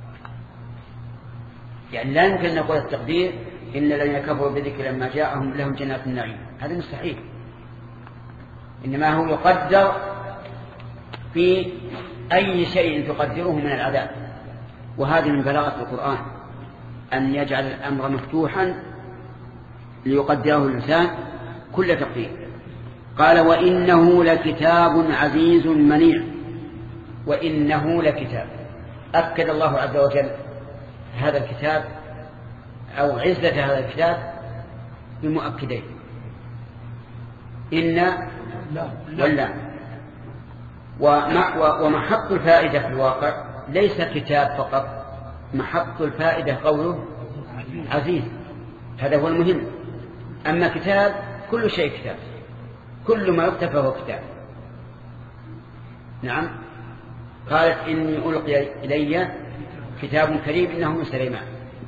A: يعني لا يمكن أن نقول التقدير إن الذين كفروا بالذكر لما جاءهم لهم جنات النعيم، هذا مستحيل. إنما هو يقدر في أي شيء تقدره من العذاب. وهذه من بلاغة القرآن أن يجعل الأمر مفتوحا ليقدره الإنسان كل تقدير. قال وإنه لكتاب عزيز منيع. وإنه لكتاب، أكد الله عز وجل هذا الكتاب أو عزة هذا الكتاب بمؤكدين، إن ولا. ومحط الفائدة في الواقع ليس كتاب فقط، محط الفائدة قوله عزيز، هذا هو المهم. أما كتاب كل شيء كتاب، كل ما يكتب فهو كتاب. نعم. قالت إني ألقي إلي كتاب كريم إنه من سليمان،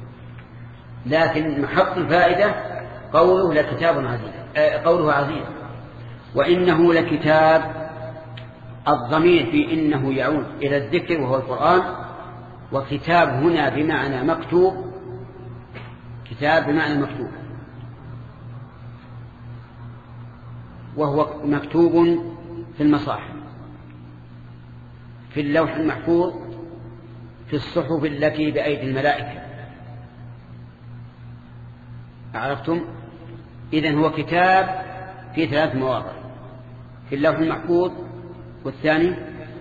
A: لكن محط الفائدة قوله لكتاب عزيز، قوله عزيز. وإنه لكتاب، الضمير في إنه يعود إلى الذكر وهو القرآن، وكتاب هنا بمعنى مكتوب، كتاب بمعنى مكتوب. وهو مكتوب في المصاحف، في اللوح المحفوظ، في الصحف التي بأيدي الملائكة. عرفتم؟ إذن هو كتاب في ثلاث مواضع: في اللوح المحفوظ، والثاني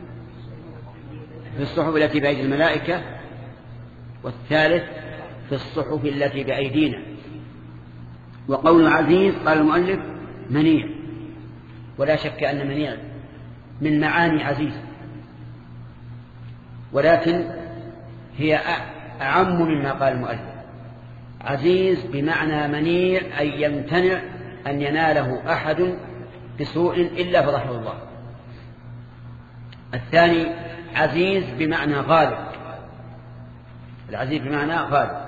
A: في الصحف التي بأيدي الملائكة، والثالث في الصحف التي بأيدينا. وقول عزيز قال المؤلف منيع، ولا شك أن منيع من معاني عزيز، ولكن هي أعم مما قال المؤلف. عزيز بمعنى منيع أي يمتنع أن يناله أحد بسوء إلا فضحه الله. الثاني عزيز بمعنى غالب، العزيز بمعنى غالب.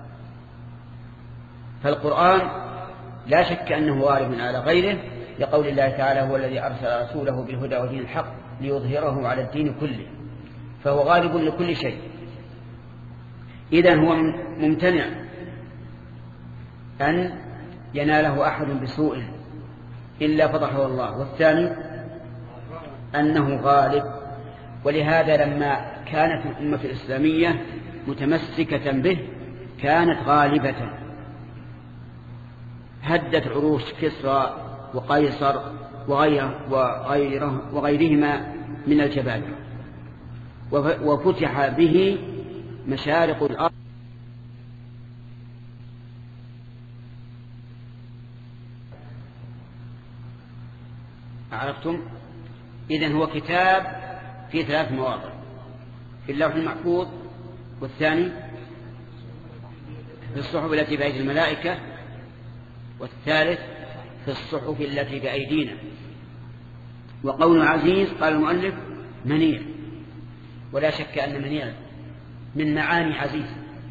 A: فالقرآن لا شك أنه غالب على غيره، لقول الله تعالى: هو الذي أرسل رسوله بالهدى ودين الحق ليظهره على الدين كله، فهو غالب لكل شيء. إذن هو ممتنع أن يناله أحد بسوء إلا فضحه الله. والثاني أنه غالب، ولهذا لما كانت الأمة الإسلامية متمسكة به كانت غالبة، هدت عروش كسرى وقيصر وغيره وغيرهما من الجبابرة، وفتح به مشارق الأرض. عرفتم؟ إذن هو كتاب في ثلاث مواضع: في اللوح المحفوظ، والثاني في الصحف التي بأيدي الملائكة، والثالث في الصحف التي بأيدينا. وقول عزيز قال المؤلف منيع، ولا شك أن منيع من معاني عزيز،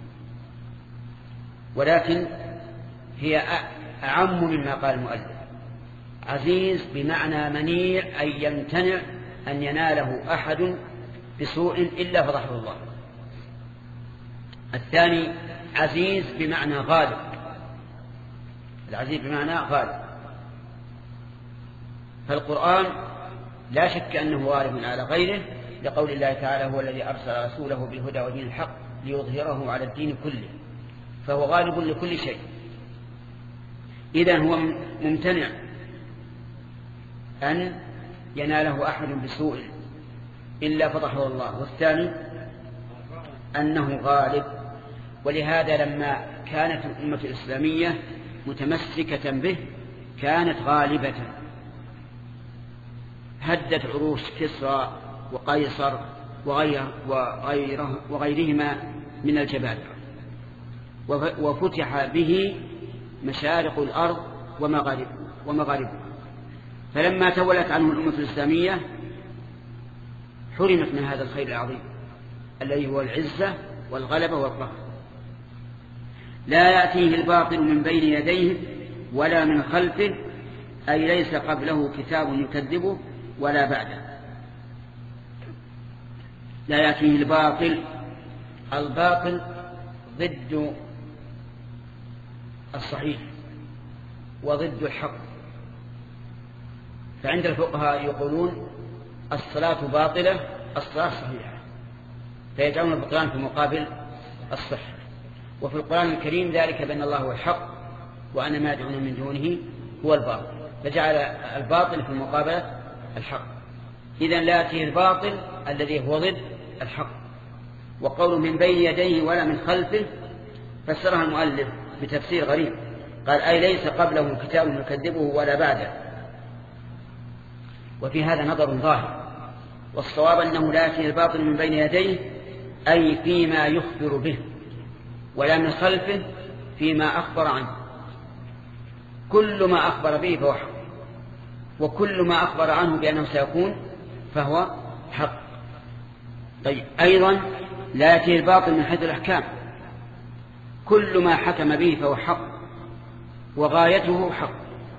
A: ولكن هي أعم مما قال المؤلف. عزيز بمعنى منيع أي يمتنع أن يناله أحد بسوء إلا فضحه الله. الثاني عزيز بمعنى غالب، العزيز بمعنى غالب. فالقرآن لا شك أنه غالب على غيره، لقول الله تعالى: هو الذي أرسل رسوله بالهدى ودين الحق ليظهره على الدين كله، فهو غالب لكل شيء. إذن هو ممتنع أن يناله أحد بسوء إلا فضحه الله. والثاني أنه غالب، ولهذا لما كانت الأمة الإسلامية متمسكة به كانت غالبة، هدت عروش كسرى وقيصر وغيره وغيرهما من الجبابرة، وفتح به مشارق الأرض ومغاربها. فلما تولت عنه الأمة الإسلامية حرمت من هذا الخير العظيم الذي هو العزة والغلبة والقهر. لا يأتيه الباطل من بين يديه ولا من خلفه، أي ليس قبله كتاب يكذبه ولا بعده. لا يأتيه الباطل، الباطل ضد الصحيح وضد الحق. فعند الفقهاء يقولون الصلاة باطلة، الصلاة صحيحة، فيجعلون البطلان في مقابل الصحة. وفي القرآن الكريم ذلك بأن الله هو الحق وأنا ما يدعون من دونه هو الباطل، فجعل الباطل في مقابلة الحق. إذن لا يأتيه الباطل الذي هو ضد الحق. وقول من بين يديه ولا من خلفه فسرها المؤلف بتفسير غريب، قال أي ليس قبله كتاب يكذبه ولا بعده. وفي هذا نظر ظاهر، والصواب أنه لا يأتيه الباطل من بين يديه أي فيما يخبر به، ولا من خلفه فيما أخبر عنه. كل ما أخبر به فهو حق، وكل ما أخبر عنه بأنه سيكون فهو حق. طيب أيضا لا يأتيه الباطل من حيث الأحكام، كل ما حكم به فهو حق وغايته حق.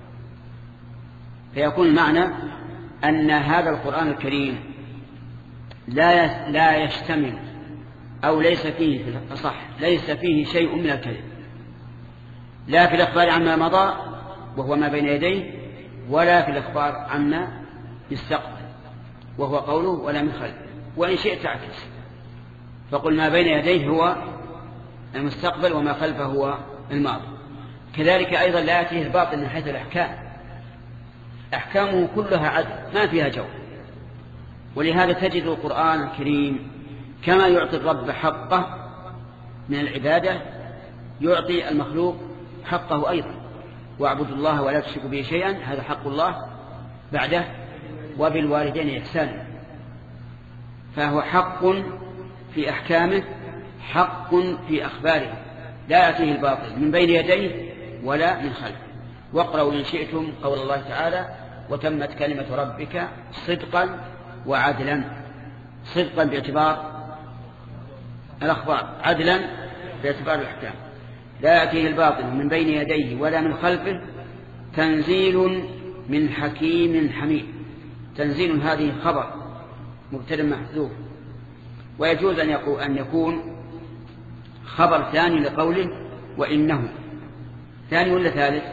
A: فيكون المعنى أن هذا القرآن الكريم لا لا يشتمل أو ليس فيه في الأصح ليس فيه شيء من الكذب، لا في الأخبار عما مضى وهو ما بين يديه، ولا في الإخبار عما يستقبل، وهو قوله ولا من خلفه. وإن شئت عكس، فقل ما بين يديه هو المستقبل وما خلفه هو الماضي. كذلك أيضا لا يأتيه الباطل من حيث الأحكام، أحكامه كلها عدل ما فيها جو. ولهذا تجد القرآن الكريم كما يعطي الرب حقه من العبادة يعطي المخلوق حقه أيضا. واعبدوا الله ولا تشركوا به شيئا، هذا حق الله بعده، وبالوالدين إحسانا. فهو حق في أحكامه، حق في أخباره، لا يأتيه الباطل من بين يديه ولا من خلفه. واقرأوا إن شئتم قول الله تعالى وتمت كلمة ربك صدقا وعدلا. صدقا باعتبار الأخبار، عدلا باعتبار الأحكام. لا يأتيه الباطل من بين يديه ولا من خلفه، تنزيل من حكيم حميد. تنزيل هذه خبر مبتدأ محذوف، ويجوز أن يكون خبر ثاني لقوله وإنه. ثاني ولا ثالث؟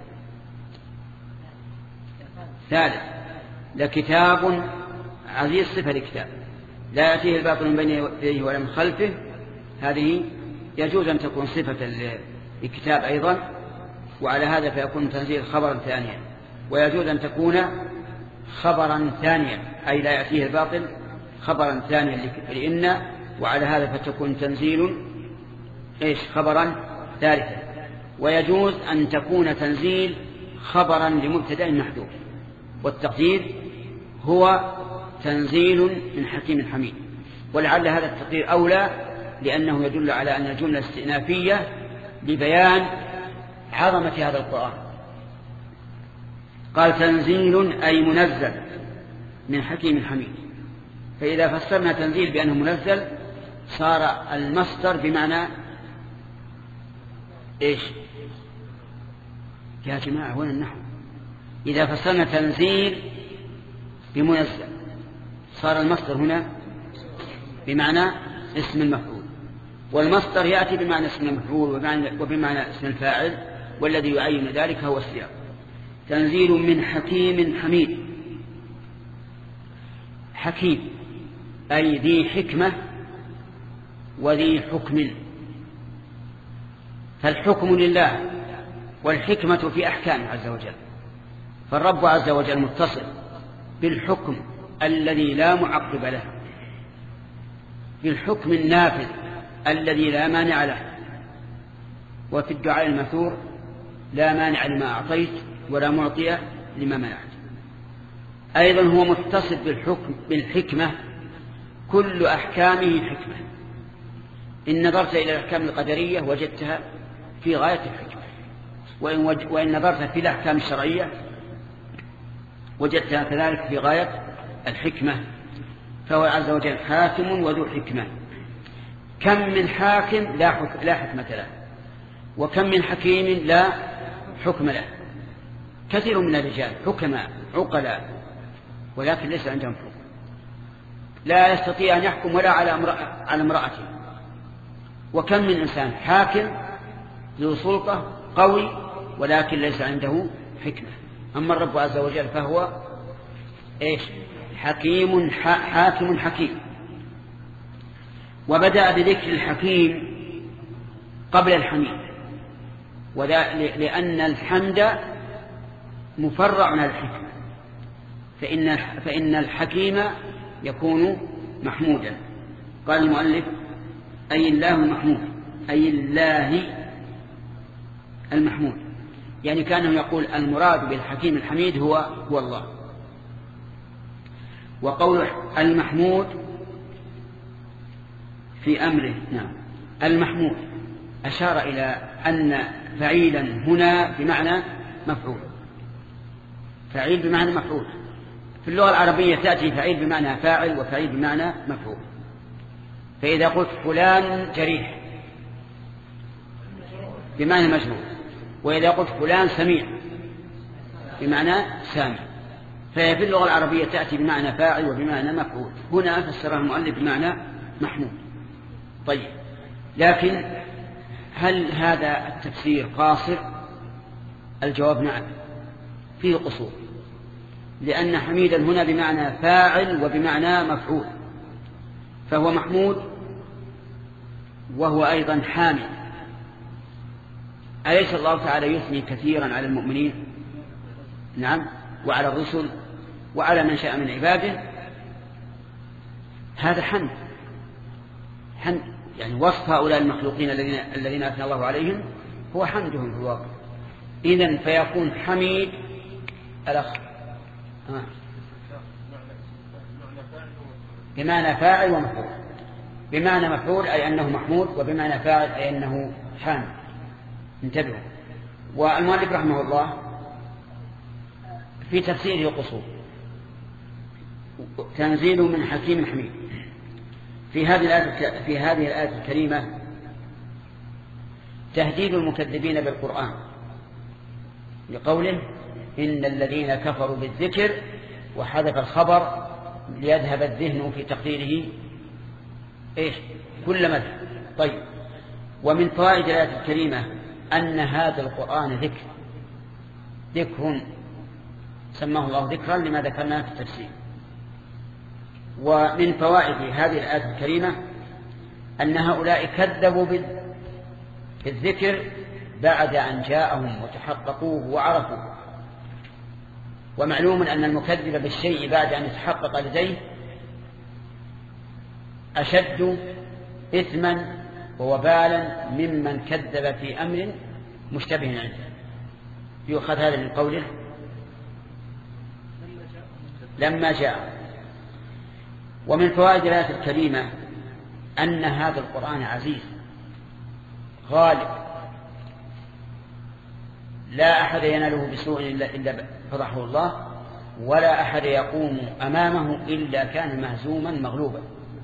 A: ثالث. لكتاب عزيز صفة الكتاب، لا يأتيه الباطل من بين يديه ولا من خلفه، هذه يجوز أن تكون صفة الكتاب أيضا، وعلى هذا فيكون تنزيل خبرا ثانيا. ويجوز أن تكون خبرا ثانيا، أي لا يأتيه الباطل خبرا ثانيا لإن، وعلى هذا فتكون تنزيل إيش خبرا ثالثا. ويجوز أن تكون تنزيل خبرا لمبتدأ محذوف، والتقدير هو تنزيل من حكيم حميد. ولعل هذا التقدير أولى، لأنه يدل على أن الجملة استئنافية لبيان عظمة هذا القرآن. قال تنزيل أي منزل من حكيم حميد. فإذا فسرنا تنزيل بأنه منزل صار المصدر بمعنى إيش يا جماعة؟ وين النحو؟ إذا فسرنا تنزيل بمنزل صار المصدر هنا بمعنى اسم المفعول، والمصدر يأتي بمعنى اسم المفعول وبمعنى اسم الفاعل، والذي يعين ذلك هو السياق. تنزيل من حكيم حميد. حكيم أي ذي حكمة وذي حكم. فالحكم لله والحكمة في أحكامه عز وجل. فالرب عز وجل متصل بالحكم الذي لا معقب له، بالحكم النافذ الذي لا مانع له. وفي الدعاء المثور لا مانع لما أعطيت ولا معطي لما منعت. أيضا هو متصل بالحكم بالحكمة، كل أحكامه حكمة. إن نظرت إلى الأحكام القدرية وجدتها في غاية الحكمة، وإن, وج... وإن نظرت في الأحكام الشرعية وجدتها كذلك في غاية الحكمة. فهو عز وجل حاكم وذو حكمة. كم من حاكم لا, حك... لا حكمة له، وكم من حكيم لا حكم له. كثير من الرجال حكماء عقلاء ولكن ليس عندهم حكم، لا يستطيع أن يحكم ولا على امرأة على امرأته. وكم من إنسان حاكم ذو سلطة قوي ولكن ليس عنده حكمة. أما الرب عز وجل فهو إيش حكيم حاكم حكيم. وبدأ بذكر الحكيم قبل الحميد، لأن الحمد مفرع عن الحكمة، فإن فإن الحكيم يكون محمودا. قال المؤلف أي الله المحمود، أي الله المحمود، يعني كانه يقول المراد بالحكيم الحميد هو هو الله. وقول المحمود في أمره، نعم المحمود أشار إلى أن فعيلا هنا بمعنى مفعول، فعيل بمعنى مفعول. في اللغة العربية تأتي فعيل بمعنى فاعل وفعيل بمعنى مفعول. فإذا قلت فلان جريح بمعنى مجنون، وإذا قلت فلان سميع بمعنى سامع. فهي في اللغة العربية تأتي بمعنى فاعل وبمعنى مفعول. هنا فسرها المؤلف بمعنى محمود. طيب، لكن هل هذا التفسير قاصر؟ الجواب نعم، فيه قصور. لأن حميدا هنا بمعنى فاعل وبمعنى مفعول، فهو محمود وهو أيضا حامد. أليس الله تعالى يثني كثيرا على المؤمنين؟ نعم، وعلى الرسل وعلى من شاء من عباده. هذا حمد، حمد يعني وصف هؤلاء المخلوقين الذين الذين أثنى الله عليهم هو حمدهم في الواقع. إذن فيكون حميد الأخ آه. بمعنى فاعل ومفعول. بمعنى مفعول أي أنه محمود، وبمعنى فاعل أي أنه حامد. انتبهوا. والمؤلف رحمه الله في تفسيره قصور تنزيل من حكيم حميد. في هذه الآية في هذه الآية الكريمة تهديد المكذبين بالقرآن لقوله إن الذين كفروا بالذكر، وحذف الخبر ليذهب الذهن في تقديره إيش كل مدح. طيب، ومن فوائد الآية الكريمة أن هذا القرآن ذكر ذكر سماه الله ذكرا لما ذكرناه في التفسير. ومن فوائد هذه الآية الكريمة أن هؤلاء كذبوا بالذكر بعد أن جاءهم وتحققوه وعرفوه. ومعلوم أن المكذب بالشيء بعد أن يتحقق لديه أشد إثما ووبالا ممن كذب في أمر مشتبه عنده. يؤخذ هذا من قوله لما جاء. ومن فوائد الآية الكريمة أن هذا القرآن عزيز غالب، لا أحد يناله بسوء إلا فضحه الله، ولا أحد يقوم أمامه إلا كان مهزوما مغلوبا.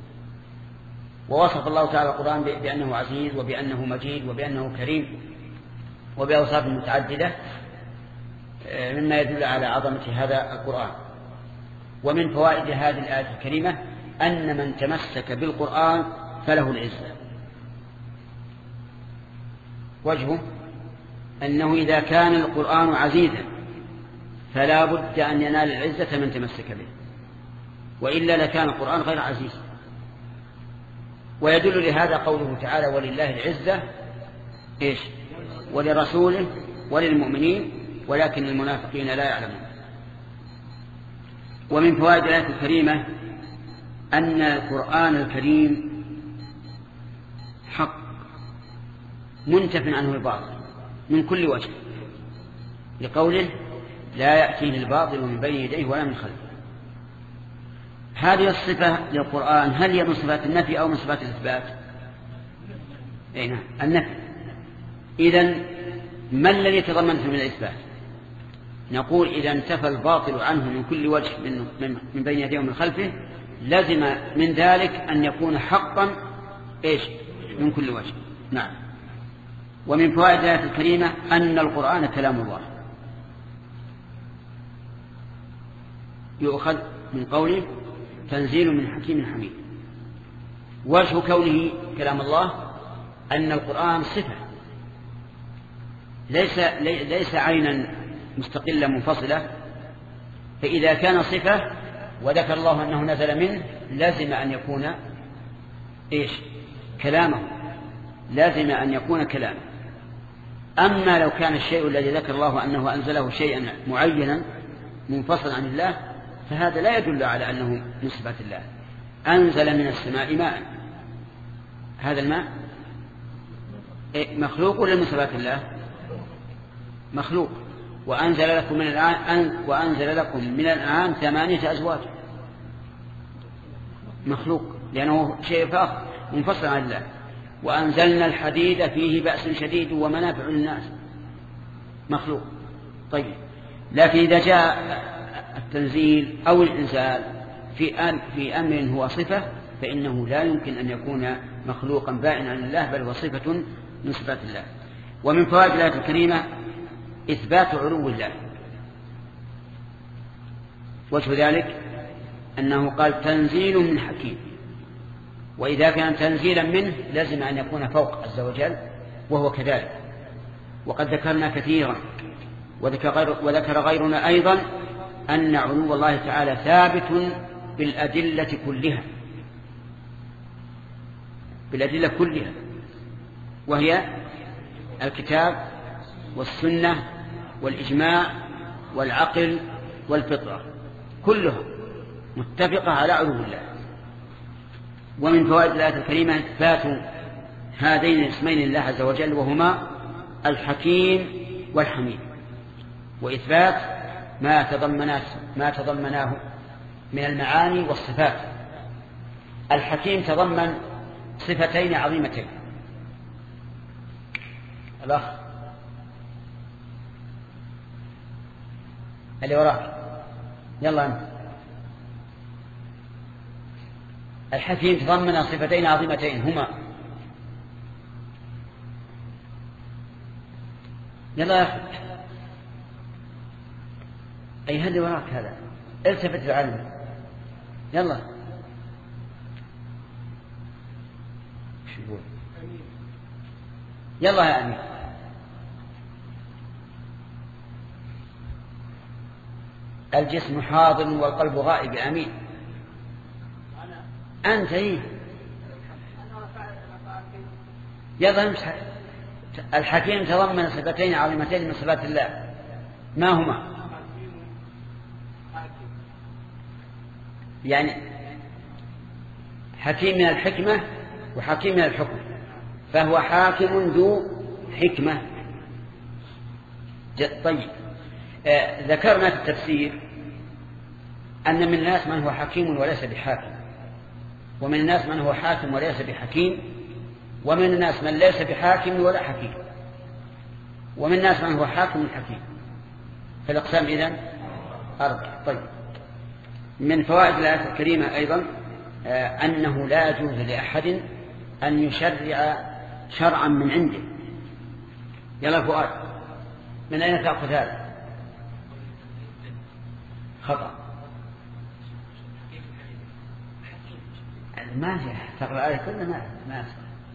A: ووصف الله تعالى القرآن بأنه عزيز وبأنه مجيد وبأنه كريم وبأوصاف متعددة مما يدل على عظمة هذا القرآن. ومن فوائد هذه الآية الكريمة أن من تمسك بالقرآن فله العزة. وجهه أنه إذا كان القرآن عزيزا فلا بد أن ينال العزة من تمسك به، وإلا لكان القرآن غير عزيز. ويدل لهذا قوله تعالى ولله العزة إيش ولرسوله وللمؤمنين ولكن المنافقين لا يعلمون. ومن فوائد الآية الكريمة أن القرآن الكريم حق منتف عنه الباطل من كل وجه، لقوله لا يأتيه الباطل من بين يديه ولا من خلفه. هذه الصفة للقرآن هل هي من صفات النفي أو من صفات الإثبات؟ أي نعم النفي. إذن ما الذي تضمنته من الإثبات؟ نقول إذا انتفى الباطل عنه من كل وجه من, من, من بين يديه ومن خلفه لازم من ذلك أن يكون حقا إيش من كل وجه. نعم. ومن فوائد الآية الكريمة أن القرآن كلام الله. يؤخذ من قوله تنزيل من حكيم حميد. وجه كونه كلام الله أن القرآن صفة ليس, ليس عينا مستقلة منفصلة، فإذا كان صفة وذكر الله أنه نزل منه لازم أن يكون إيش كلامه، لازم أن يكون كلامه. أما لو كان الشيء الذي ذكر الله أنه أنزله شيئا معينا منفصلا عن الله فهذا لا يدل على أنه من صفات الله. أنزل من السماء ماء، هذا الماء مخلوق ولا من صفات الله؟ مخلوق. وأنزل لكم من الآن وأنزل لكم من الآن ثمانية أزواج، مخلوق لأنه شيء فاخر منفصل عن الله. وأنزلنا الحديد فيه بأس شديد ومنافع للناس، مخلوق. طيب، لكن إذا جاء التنزيل أو الإنزال في في أمر هو صفة فإنه لا يمكن أن يكون مخلوقا بائنا عن الله، بل هو صفة من صفات الله. ومن فوائد الآية الكريمة إثبات علو الله. وجه ذلك أنه قال تنزيل من حكيم، وإذا كان تنزيلا منه لازم أن يكون فوق عز وجل، وهو كذلك. وقد ذكرنا كثيرا وذكر, غير وذكر غيرنا أيضا أن علو الله تعالى ثابت بالأدلة كلها، بالأدلة كلها، وهي الكتاب والسنة والإجماع والعقل والفطرة، كلها متفقة على علو الله. ومن فوائد الآية الكريمة إثبات هذين الاسمين لله عز وجل، وهما الحكيم والحميد، وإثبات ما تضمناه ما تضمناه من المعاني والصفات. الحكيم تضمن صفتين عظيمتين. الأخ اللي وراك، يلا أنت. الحكيم تضمن صفتين عظيمتين هما، يلا يا أخي، أي هل وراك هذا؟ التفت العلم، يلا. يلا يا أمين. الجسم حاضر والقلب غائب. أمين. أنت إيه؟ يلا امسح. الحكيم تضمن صفتين عظيمتين من صفات الله، ما هما؟ يعني حكيم من الحكمة وحكيم من الحكم، فهو حاكم ذو حكمة. طيب، آه ذكرنا في التفسير أن من الناس من هو حكيم وليس بحاكم، ومن الناس من هو حاكم وليس بحكيم، ومن الناس من ليس بحاكم ولا حكيم، ومن الناس من هو حاكم حكيم. فالأقسام إذن أربعة. طيب، من فوائد الآية الكريمة أيضا آه أنه لا يجوز لأحد أن يشرع شرعا من عنده. يلا فؤاد، من أين تأخذ هذا؟ خطأ. ما هي تقرأ الآية كلها ما ما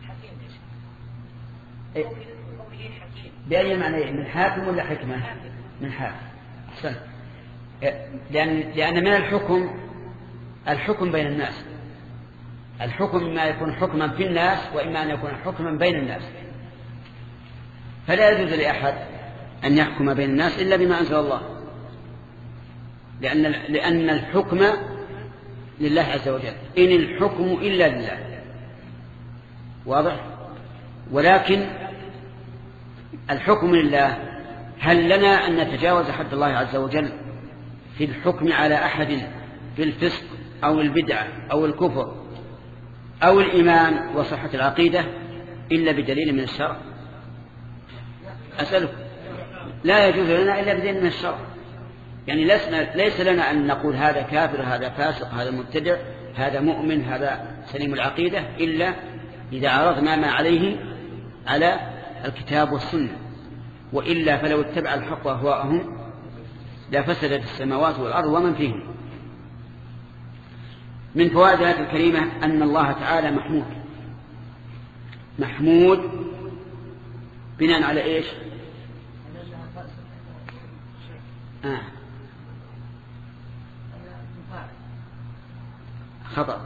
A: إيه؟ بأي معنى؟ من حاكم ولا حكمة؟ من حاكم. أحسن. لأن لأن من الحكم الحكم بين الناس. الحكم إما يكون حكما في الناس وإما أن يكون حكما بين الناس، فلا يجوز لأحد أن يحكم بين الناس إلا بما أنزل الله، لأن لأن الحكم لله عز وجل، إن الحكم إلا لله. واضح؟ ولكن الحكم لله، هل لنا أن نتجاوز حد الله عز وجل في الحكم على أحد في الفسق أو البدعة أو الكفر أو الإيمان وصحة العقيدة إلا بدليل من الشرع؟ أسألك. لا يجوز لنا إلا بدليل من الشرع. يعني لسنا ليس لنا أن نقول هذا كافر، هذا فاسق، هذا مبتدع، هذا مؤمن، هذا سليم العقيدة، إلا إذا عرضنا ما عليه على الكتاب والسنة، وإلا فلو اتبع الحق أهواءهم لفسدت السماوات والأرض ومن فيهم. من فوائد هذه الكريمة أن الله تعالى محمود. محمود بناء على إيش؟ آه. خطأ.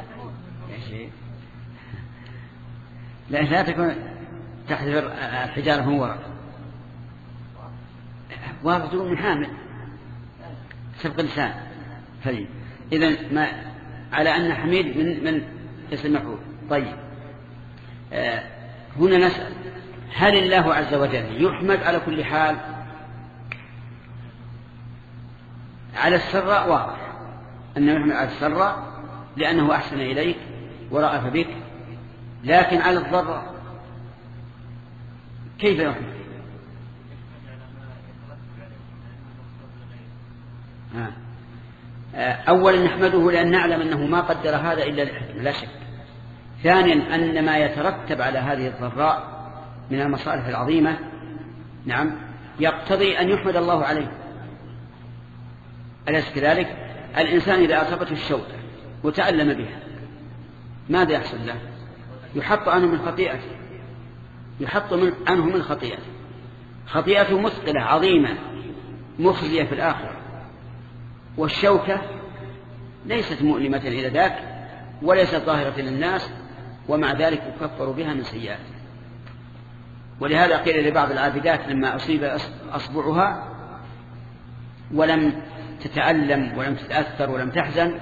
A: لا لا تكون تحذف الحجارة من وراء. واضح تقول من حامل سبق لسان. طيب، إذن ما على أن حميد من من اسم مفعول. طيب، آه هنا نسأل: هل الله عز وجل يحمد على كل حال؟ على السراء واضح أنه يحمد على السراء لأنه أحسن إليك ورأف بك، لكن على الضراء كيف يحمد؟ أولا نحمده لأن نعلم أنه ما قدر هذا إلا للحكمة لا شك. ثانيا أن ما يترتب على هذه الضراء من المصالح العظيمة نعم يقتضي أن يحمد الله عليه. أليس كذلك؟ الإنسان إذا أصابته الشوكة وتألم بها ماذا يحصل له؟ يحط عنه من خطيئته، يحط من عنه من خطيئته، خطيئته مثقلة عظيمة مخزية في الآخرة، والشوكة ليست مؤلمة إلى ذاك وليست ظاهرة للناس، ومع ذلك يكفر بها من سيئات. ولهذا قيل لبعض العابدات لما أصيب أصبعها ولم تتألم ولم تتأثر ولم تحزن،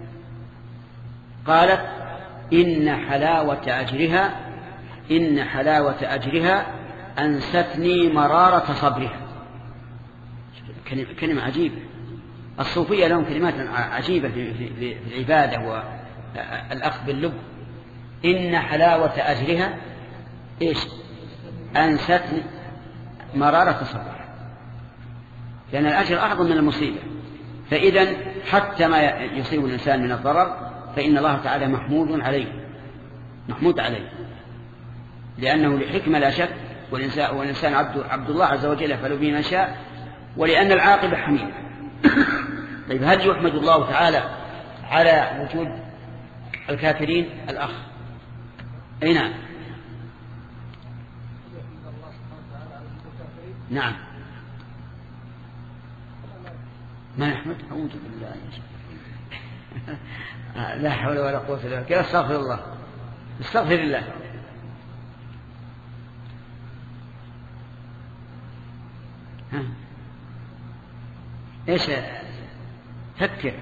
A: قالت إن حلاوة أجرها إن حلاوة أجرها أنستني مرارة صبرها. كلمة عجيبة. الصوفية لهم كلمات عجيبة في العبادة والأخذ باللب. إن حلاوة أجرها إيش؟ أنستني مرارة صبرها، لأن الأجر أعظم من المصيبة. فإذا حتى ما يصيب الإنسان من الضرر فإن الله تعالى محمود عليه محمود عليه لأنه لحكمة لا شك، والإنسان, والإنسان عبد, عبد الله عز وجل يفعل به ما شاء، ولأن العاقبة حميدة. طيب هل يحمد الله تعالى على وجود الكافرين؟ الأخ أي نعم نعم ما نحمد أعوذ بالله لا حول ولا قوة إلا بالله. استغفر الله استغفر الله. ها ايش فكر.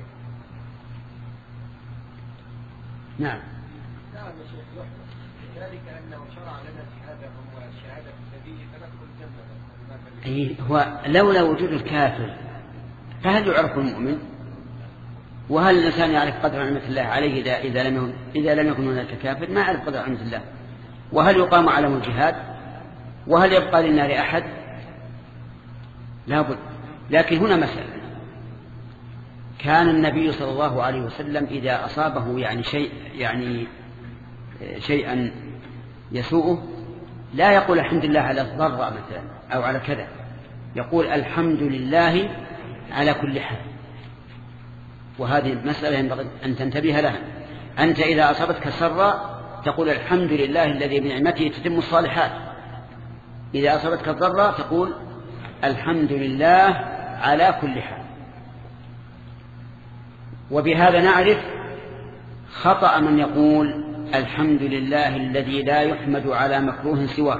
A: نعم
G: نعم يا شيخ، ذلك أنه شرع لنا الشهادة والشهادة في سبيله فندخل الجنة.
A: أي هو لولا وجود الكافر فهل يعرف المؤمن؟ وهل الإنسان يعرف قدر نعمة الله عليه إذا إذا لم يكن إذا لم يكن هناك كافر؟ ما يعرف قدر نعمة الله. وهل يقام علم الجهاد؟ وهل يبقى للنار أحد؟ لا بد. لكن هنا مسألة. كان النبي صلى الله عليه وسلم إذا أصابه يعني شيء يعني شيئا يسوءه لا يقول الحمد لله على الضر مثلا أو على كذا، يقول الحمد لله على كل حال. وهذه مسألة ينبغي أن تنتبه لها. أنت إذا أصابتك سراء تقول الحمد لله الذي بنعمته تتم الصالحات، إذا أصابتك الضراء تقول الحمد لله على كل حال. وبهذا نعرف خطأ من يقول الحمد لله الذي لا يحمد على مكروه سواه.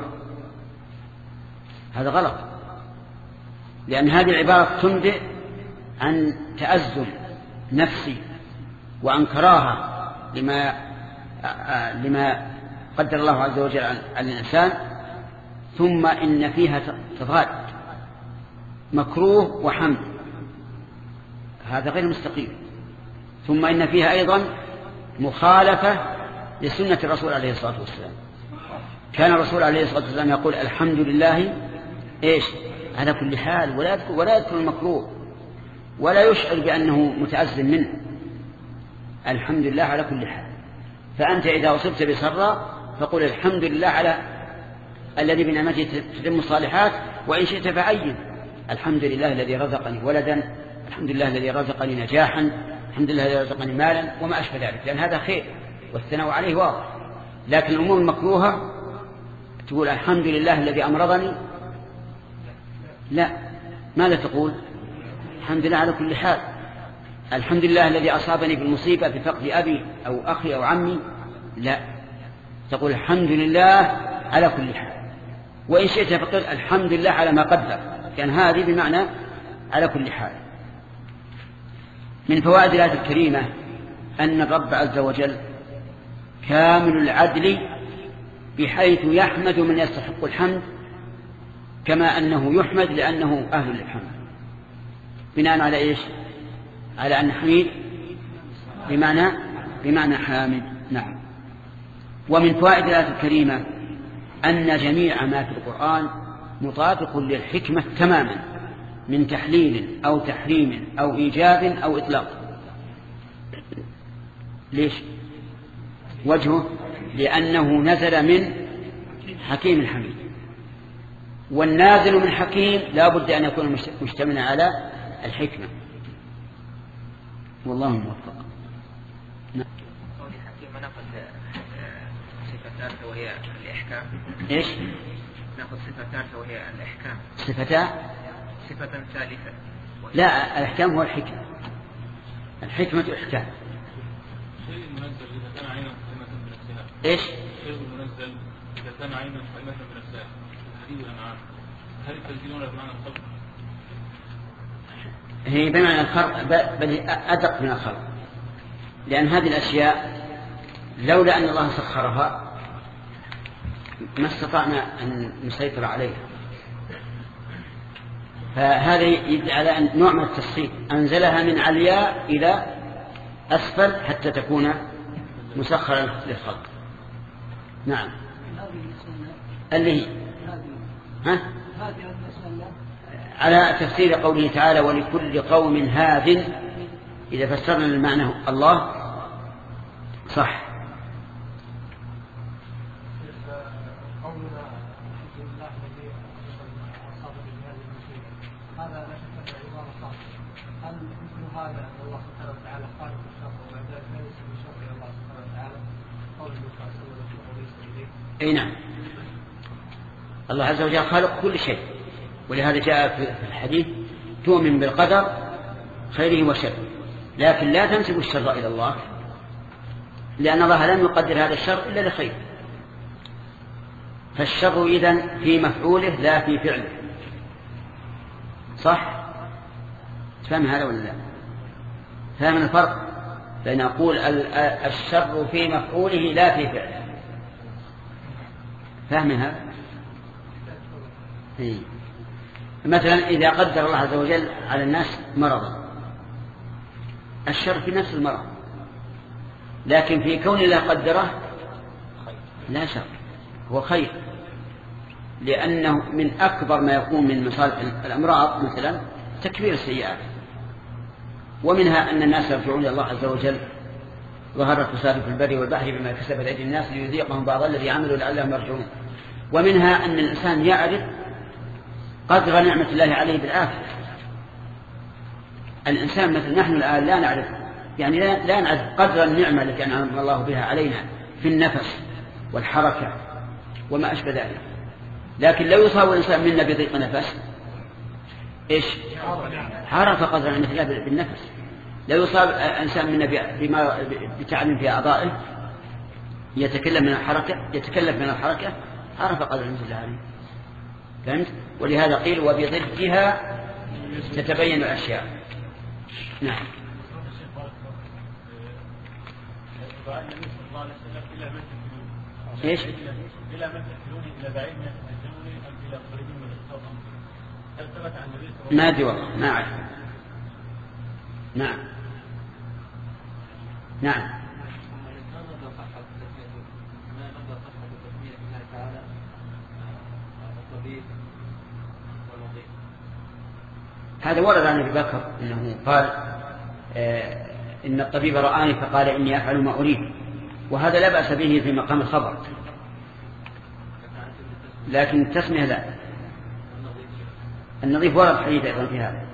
A: هذا غلط، لأن هذه العبارة تنبئ عن تأزل نفسي وعن كراهة لما لما قدر الله عز وجل على الإنسان، ثم إن فيها تضاد مكروه وحمد، هذا غير مستقيم. ثم إن فيها أيضا مخالفة لسنة الرسول عليه الصلاة والسلام. كان الرسول عليه الصلاة والسلام يقول الحمد لله إيش على كل حال، ولا يذكر ولا يذكر المكروه ولا يشعر بأنه متأذن منه. الحمد لله على كل حال. فأنت إذا أصبت بسراء فقل الحمد لله على الذي بنعمته تتم الصالحات، وإن شئت فعين الحمد لله الذي رزقني ولدا، الحمد لله الذي رزقني نجاحا، الحمد لله الذي رزقني مالا، وما أشبه ذلك، لأن هذا خير والثناء عليه واضح. لكن الأمور المكروهة تقول الحمد لله الذي أمرضني، لا، ماذا تقول؟ الحمد لله على كل حال. الحمد لله الذي أصابني بالمصيبة بفقد أبي أو أخي أو عمي، لا، تقول الحمد لله على كل حال. وإن شئت فقل الحمد لله على ما قدر، كان هذه بمعنى على كل حال. من فوائد الآية الكريمة أن الرب عز وجل كامل العدل، بحيث يحمد من يستحق الحمد كما أنه يحمد لأنه أهل للحمد. بناء على إيش؟ على أن حميد بمعنى بمعنى حامد. نعم. ومن فوائد الآية الكريمة أن جميع ما في القرآن مطابق للحكمة تماما، من تحليل أو تحريم أو إيجاب أو إطلاق. ليش؟ وجهه لأنه نزل من حكيم حميد، والنازل من حكيم لا بد أن يكون مشتملا على الحكمة. والله موفق. نعم.
G: قولي حكيم ناخذ صفة ثالثة وهي الإحكام.
A: إيش؟
G: ناخذ صفة ثالثة وهي الإحكام.
A: صفتان.
G: صفة ثالثة
A: لا، الإحكام هو الحكمة. الحكمة إحكام.
C: شيء المنزل إذا كان عينا قائمة بنفسها.
A: إيش؟
C: شيء المنزل إذا كان عينا قائمة بنفسها. الحديد والأنعام. هل التنزيل ولا بمعنى الخلق؟
A: هي بمعنى الخلق، بل أدق من الخلق، لأن هذه الأشياء لولا أن الله سخرها ما استطعنا أن نسيطر عليها. فهذا يدل على أن نوع من التسخير، أنزلها من علياء إلى أسفل حتى تكون مسخرة للخلق. نعم. اللي هي ها؟ على تفسير قوله تعالى ولكل قوم هاد، إذا فسرنا المعنى الله صح. اي نعم، الله عز وجل خالق كل شيء، ولهذا جاء في الحديث تؤمن بالقدر خيره وشره، لكن لا تنسب الشر إلى الله، لأن الله لم يقدر هذا الشر إلا لخير. فالشر إذن في مفعوله لا في فعله. صح؟ تفهم هذا ولا لا؟ فهم الفرق بين أقول الشر في مفعوله لا في فعله. فهم هذا؟ إيه. مثلا إذا قدر الله عز وجل على الناس مرضا، الشر في نفس المرض، لكن في كون الله قدره لا شر، هو خير، لأنه من أكبر ما يكون من مصالح الأمراض مثلا تكبير السيئات، ومنها أن الناس يرجعون إلى الله عز وجل، ظهر الفساد في البر والبحر بما كسبت أيدي الناس ليذيقهم بعض الذي عملوا لعلهم يرجعون. ومنها أن الإنسان يعرف قدر نعمة الله عليه بالعافية. الإنسان مثل نحن الآن لا نعرف، يعني لا نعرف قدر النعمة التي أنعم الله بها علينا في النفس والحركة وما أشبه ذلك، لكن لو يصاب الإنسان منا بضيق نفس إيش؟ عرف قدر نعمة الله بالنفس. لو يصاب إنسان منا بما بتعب في أعضائه يتكلم من الحركة يتكلم من الحركة عرف قدر نعمة الله عليه. فهمت؟ ولهذا قيل وبضدها تتبين الأشياء. نعم. ايش؟
C: إلى من تكلوني إلى بعيد من تكلوني أم إلى قريب من الصوم؟ هل ثبت عن النبي صلى الله عليه وسلم؟
A: ما أدري والله، ما أعرف. نعم. نعم. هذا ورد عن أبي بكر أنه قال آه إن الطبيب رآني فقال إني أفعل ما أريد، وهذا لا بأس به في مقام الخبر، لكن التسمية لا. النظيف ورد حديث أيضا في هذا.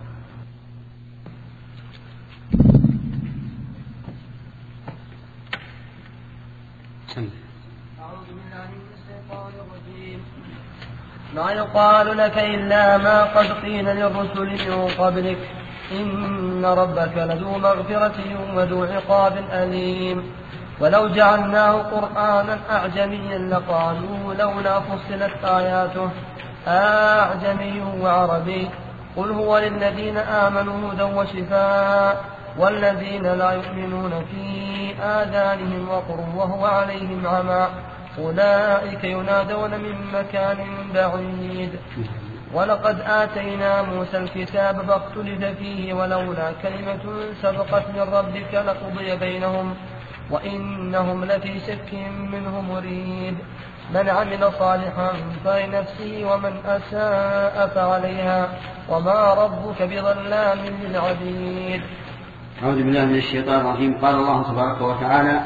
E: أعوذ بالله من الشيطان الرجيم. ما يقال لك إلا ما قد قيل للرسل من قبلك إن ربك لذو مغفرة وذو عقاب أليم. ولو جعلناه قرآنا أعجميا لقالوا لولا فصلت آياته أعجمي وعربي قل هو للذين آمنوا هدى وشفاء والذين لا يؤمنون في آذانهم وقر وهو عليهم عمى أولئك ينادون من مكان بعيد. ولقد آتينا موسى الكتاب فاختلف فيه ولولا كلمة سبقت من ربك لقضي بينهم وإنهم لفي شك منه مريب. من عمل صالحا فلنفسه ومن أساء فعليها وما ربك بظلام للعبيد.
A: أعوذ بالله من الشيطان الرجيم. قال الله تبارك وتعالى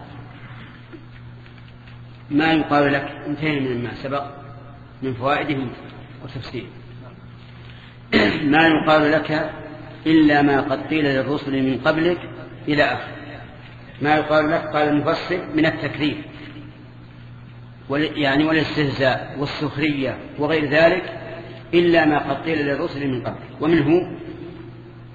A: ما يقال لك، انتهينا من ما سبق من فوائده وتفسيره. ما يقال لك إلا ما قد قيل للرسل من قبلك إلى آخر. ما يقال لك قال المفسر من التكذيب يعني والاستهزاء والسخرية وغير ذلك إلا ما قد قيل للرسل من قبل. ومنه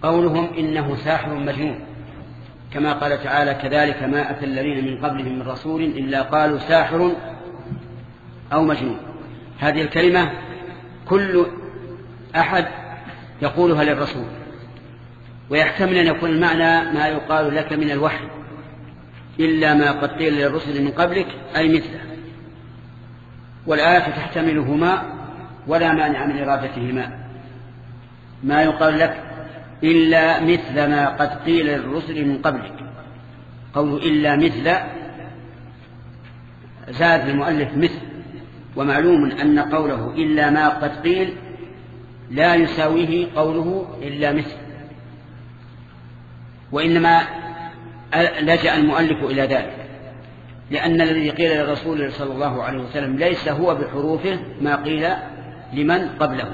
A: قولهم إنه ساحر مجنون، كما قال تعالى كذلك ما أتى الذين من قبلهم من رسول إلا قالوا ساحر أو مجنون. هذه الكلمة كل أحد يقولها للرسول، ويحتمل أن يكون المعنى ما يقال لك من الوحي إلا ما قد قيل للرسل من قبلك أي مثله، والآية تحتملهما ولا مانع من إرادتهما. ما يقال لك إلا مثل ما قد قيل للرسل من قبلك، قول إلا مثل زاد المؤلف مثل، ومعلوم أن قوله إلا ما قد قيل لا يساويه قوله إلا مثل، وإنما لجأ المؤلف إلى ذلك لأن الذي قيل للرسول صلى الله عليه وسلم ليس هو بحروفه ما قيل لمن قبله،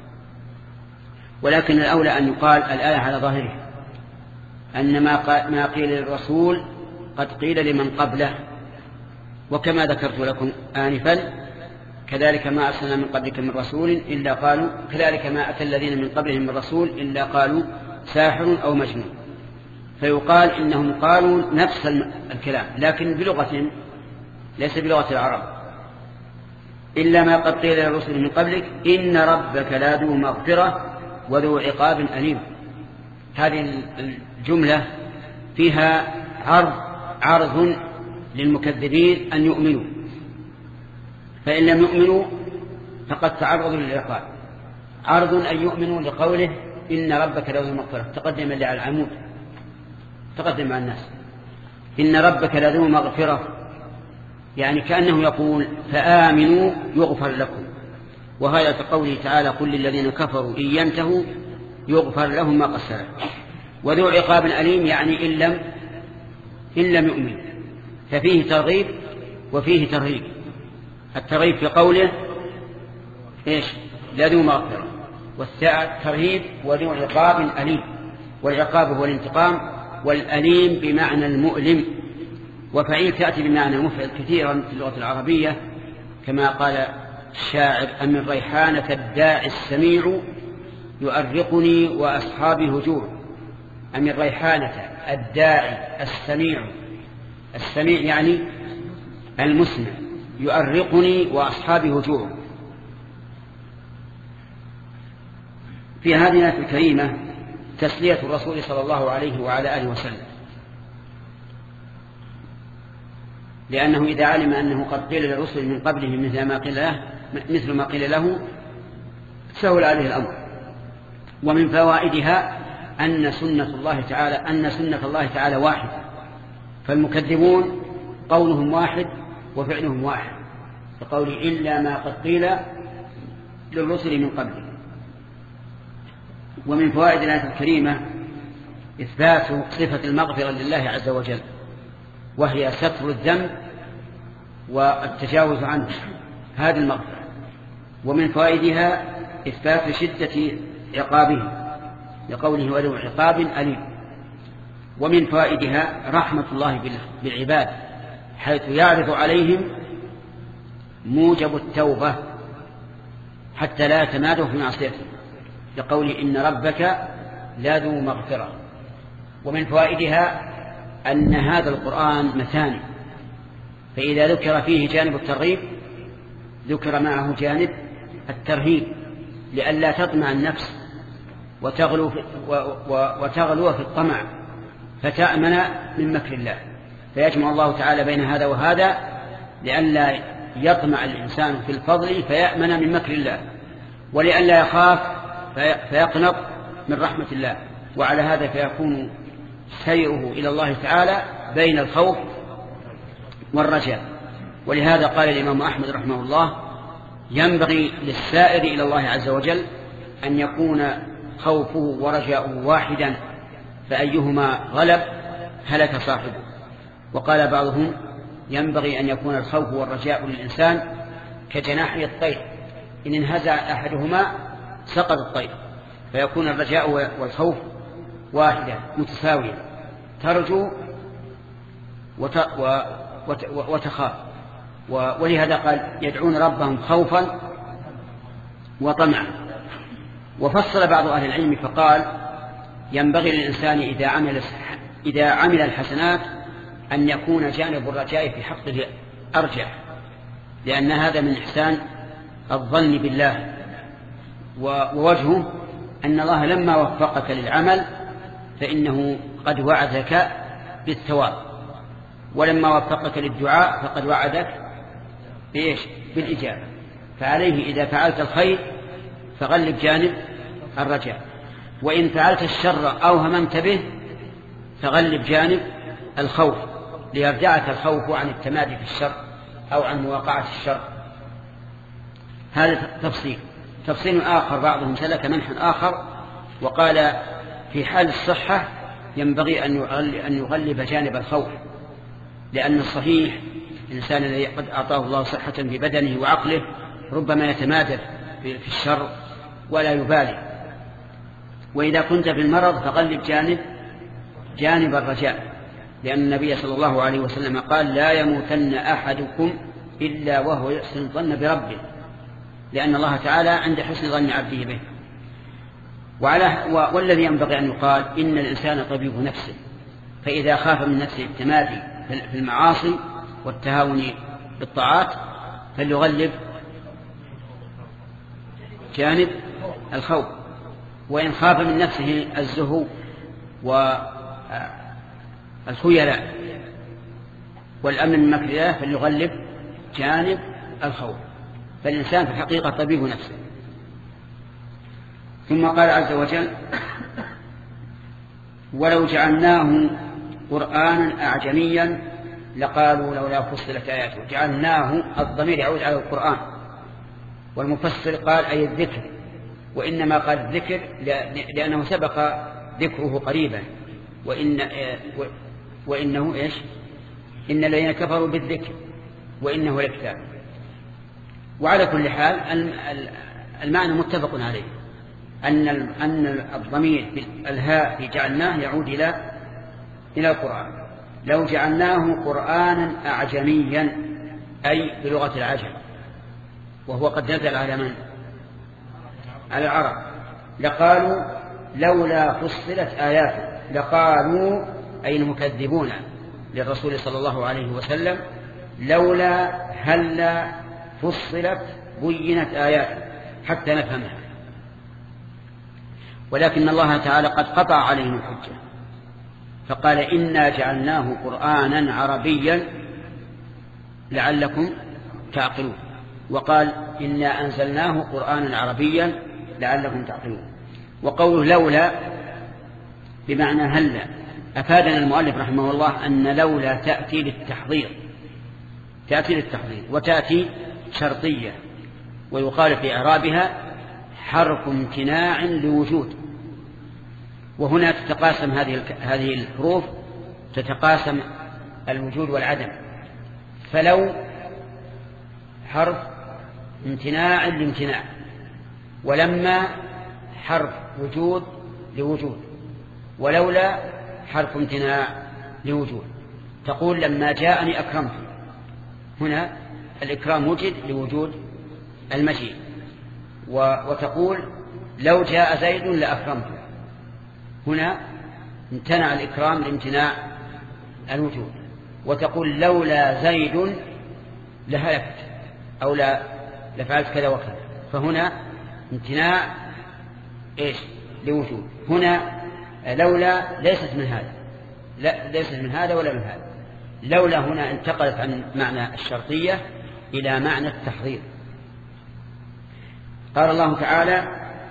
A: ولكن الأولى أن يقال الآية على ظاهره أن ما قيل للرسول قد قيل لمن قبله، وكما ذكرت لكم آنفا كذلك ما أرسلنا من قبلك من رسول إلا قالوا كذلك ما أتى الذين من قبلهم من رسول إلا قالوا ساحر أو مجنون، فيقال إنهم قالوا نفس الكلام لكن بلغة ليس بلغة العرب. إلا ما قد قيل للرسل من قبلك إن ربك لذو مغفرة وذو عقاب أليم. هذه الجملة فيها عرض عرض للمكذبين أن يؤمنوا، فإن لم يؤمنوا فقد تعرضوا للعقاب. عرض أن يؤمنوا لقوله إن ربك لذو مغفرة، تقدم اللي على العمود تقدم على الناس، إن ربك لذو مغفرة، يعني كأنه يقول فآمنوا يغفر لكم، وهذا كقوله تعالى قل للذين كفروا إن ينتهوا يغفر لهم ما قد سلف. وذو عقاب أليم يعني إن لم إن لم يؤمن، ففيه ترغيب وفيه ترهيب. الترغيب في قوله إيش لذو مغفرة، والترهيب وذو عقاب أليم، والعقاب هو الانتقام، والأليم بمعنى المؤلم. وفعيل تأتي بمعنى مفعل كثيرا في اللغة العربية كما قال الشاعر أمن ريحانة الداعي السميع يؤرقني وأصحابي هجوع. أمن ريحانة الداعي السميع، السميع يعني المسمع، يؤرقني وأصحابي هجوع. في هذه الآية الكريمة تسلية الرسول صلى الله عليه وعلى آله وسلم، لأنه إذا علم أنه قد قيل للرسل من قبله مثل ما قيل له مثل ما قيل له سهل عليه الأمر. ومن فوائدها أن سنة الله تعالى أن سنة الله تعالى واحدة، فالمكذبون قولهم واحد وفعلهم واحد، فقول إلا ما قد قيل للرسل من قبله. ومن فوائد الآية الكريمة إثبات صفة المغفرة لله عز وجل، وهي ستر الذنب والتجاوز عنه، هذه المغفرة. ومن فوائدها إثبات شدة عقابه لقوله وذو عقاب أليم. ومن فوائدها رحمة الله بالعباد حيث يعرض عليهم موجب التوبة حتى لا يتمادوا في معصيته، لقوله إن ربك لذو مغفرة. ومن فوائدها أن هذا القرآن مثاني، فإذا ذكر فيه جانب الترغيب ذكر معه جانب الترهيب، لئلا تطمع النفس وتغلو في, وتغلو في الطمع فتأمن من مكر الله، فيجمع الله تعالى بين هذا وهذا لئلا يطمع الإنسان في الفضل فيأمن من مكر الله، ولئلا يخاف فيقنط من رحمة الله. وعلى هذا فيكون سيره إلى الله تعالى بين الخوف والرجاء. ولهذا قال الإمام أحمد رحمه الله ينبغي للسائر إلى الله عز وجل أن يكون خوفه ورجاؤه واحدا، فأيهما غلب هلك صاحبه. وقال بعضهم ينبغي أن يكون الخوف والرجاء للإنسان كجناحي الطير، إن انهزع أحدهما سقط الطير، فيكون الرجاء والخوف واحدا متساويا، ترجو وت... و... وت... وتخاف. و... ولهذا قال يدعون ربهم خوفا وطمعا. وفصل بعض أهل العلم فقال ينبغي للإنسان إذا عمل إذا عمل الحسنات أن يكون جانب الرجاء في حقه أرجح، لأن هذا من إحسان الظن بالله. ووجهه أن الله لما وفقك للعمل فإنه قد وعدك بالثواب، ولما وفقك للدعاء فقد وعدك بإيش؟ بالإجابة. فعليه إذا فعلت الخير فغلب جانب الرجاء، وإن فعلت الشر أو هممت به فغلب جانب الخوف، ليرجعك الخوف عن التمادي في الشر أو عن مواقعة الشر. هذا تفصيل. تفصيل آخر بعضهم سلك منحا آخر وقال في حال الصحة ينبغي أن يغلب جانب الخوف، لأن الصحيح الإنسان الذي قد أعطاه الله صحة في بدنه وعقله ربما يتمادى في الشر ولا يبالي. وإذا كنت في المرض فغلب جانب جانب الرجاء، لأن النبي صلى الله عليه وسلم قال لا يموتن أحدكم إلا وهو يحسن الظن بربه، لأن الله تعالى عند حسن ظن عبده به. وعلى والذي ينبغي أن يقال إن الإنسان طبيب نفسه، فإذا خاف من نفسه التمادي في المعاصي والتهاون بالطاعات فليغلب جانب الخوف، وإن خاف من نفسه الزهو والخيلاء والأمن من مكر الله فليغلب جانب الخوف. فالإنسان في الحقيقة طبيب نفسه. ثم قال عز وجل ولو جعلناه قرآنا أعجميا لقالوا لولا فصلت آياته. جعلناه الضمير يعود على القرآن، والمفسر قال أي الذكر، وإنما قال الذكر لأنه سبق ذكره قريبا، وإن وإنه إيش إن الذين كفروا بالذكر وإنه لكتاب. وعلى كل حال المعنى متفق عليه، أن أن الضمير الهاء في جعلناه يعود إلى إلى القرآن. لو جعلناه قرآنا أعجميا أي بلغة العجم، وهو قد نزل على من؟ على العرب. لقالوا لولا فصلت آياته، لقالوا أي المكذبون للرسول صلى الله عليه وسلم لولا هلا فصلت بينت آياته حتى نفهمها. ولكن الله تعالى قد قطع عليهم الحجة فقال إنا جعلناه قرآنا عربيا لعلكم تعقلون، وقال إنا أنزلناه قرآنا عربيا لعلكم تعقلون. وقوله لولا بمعنى هلا. أفادنا المؤلف رحمه الله أن لولا تأتي للتحضير، تأتي للتحضير وتأتي شرطية، ويقال في إعرابها حرف امتناع لوجود. وهنا تتقاسم هذه هذه الحروف، تتقاسم الوجود والعدم. فلو حرف امتناع لامتناع، ولما حرف وجود لوجود، ولولا حرف امتناع لوجود. تقول لما جاءني أكرمت، هنا الإكرام وجد لوجود المجيء. وتقول لو جاء زيد لأكرمته، هنا امتنع الإكرام لامتناع الوجود. وتقول لولا زيد لهلكت أو لا لفعلت كذا وكذا، فهنا امتناع إيش لوجود. هنا لولا ليست من هذا، لا ليست من هذا ولا من هذا. لولا هنا انتقلت عن معنى الشرطية إلى معنى التحضير. قال الله تعالى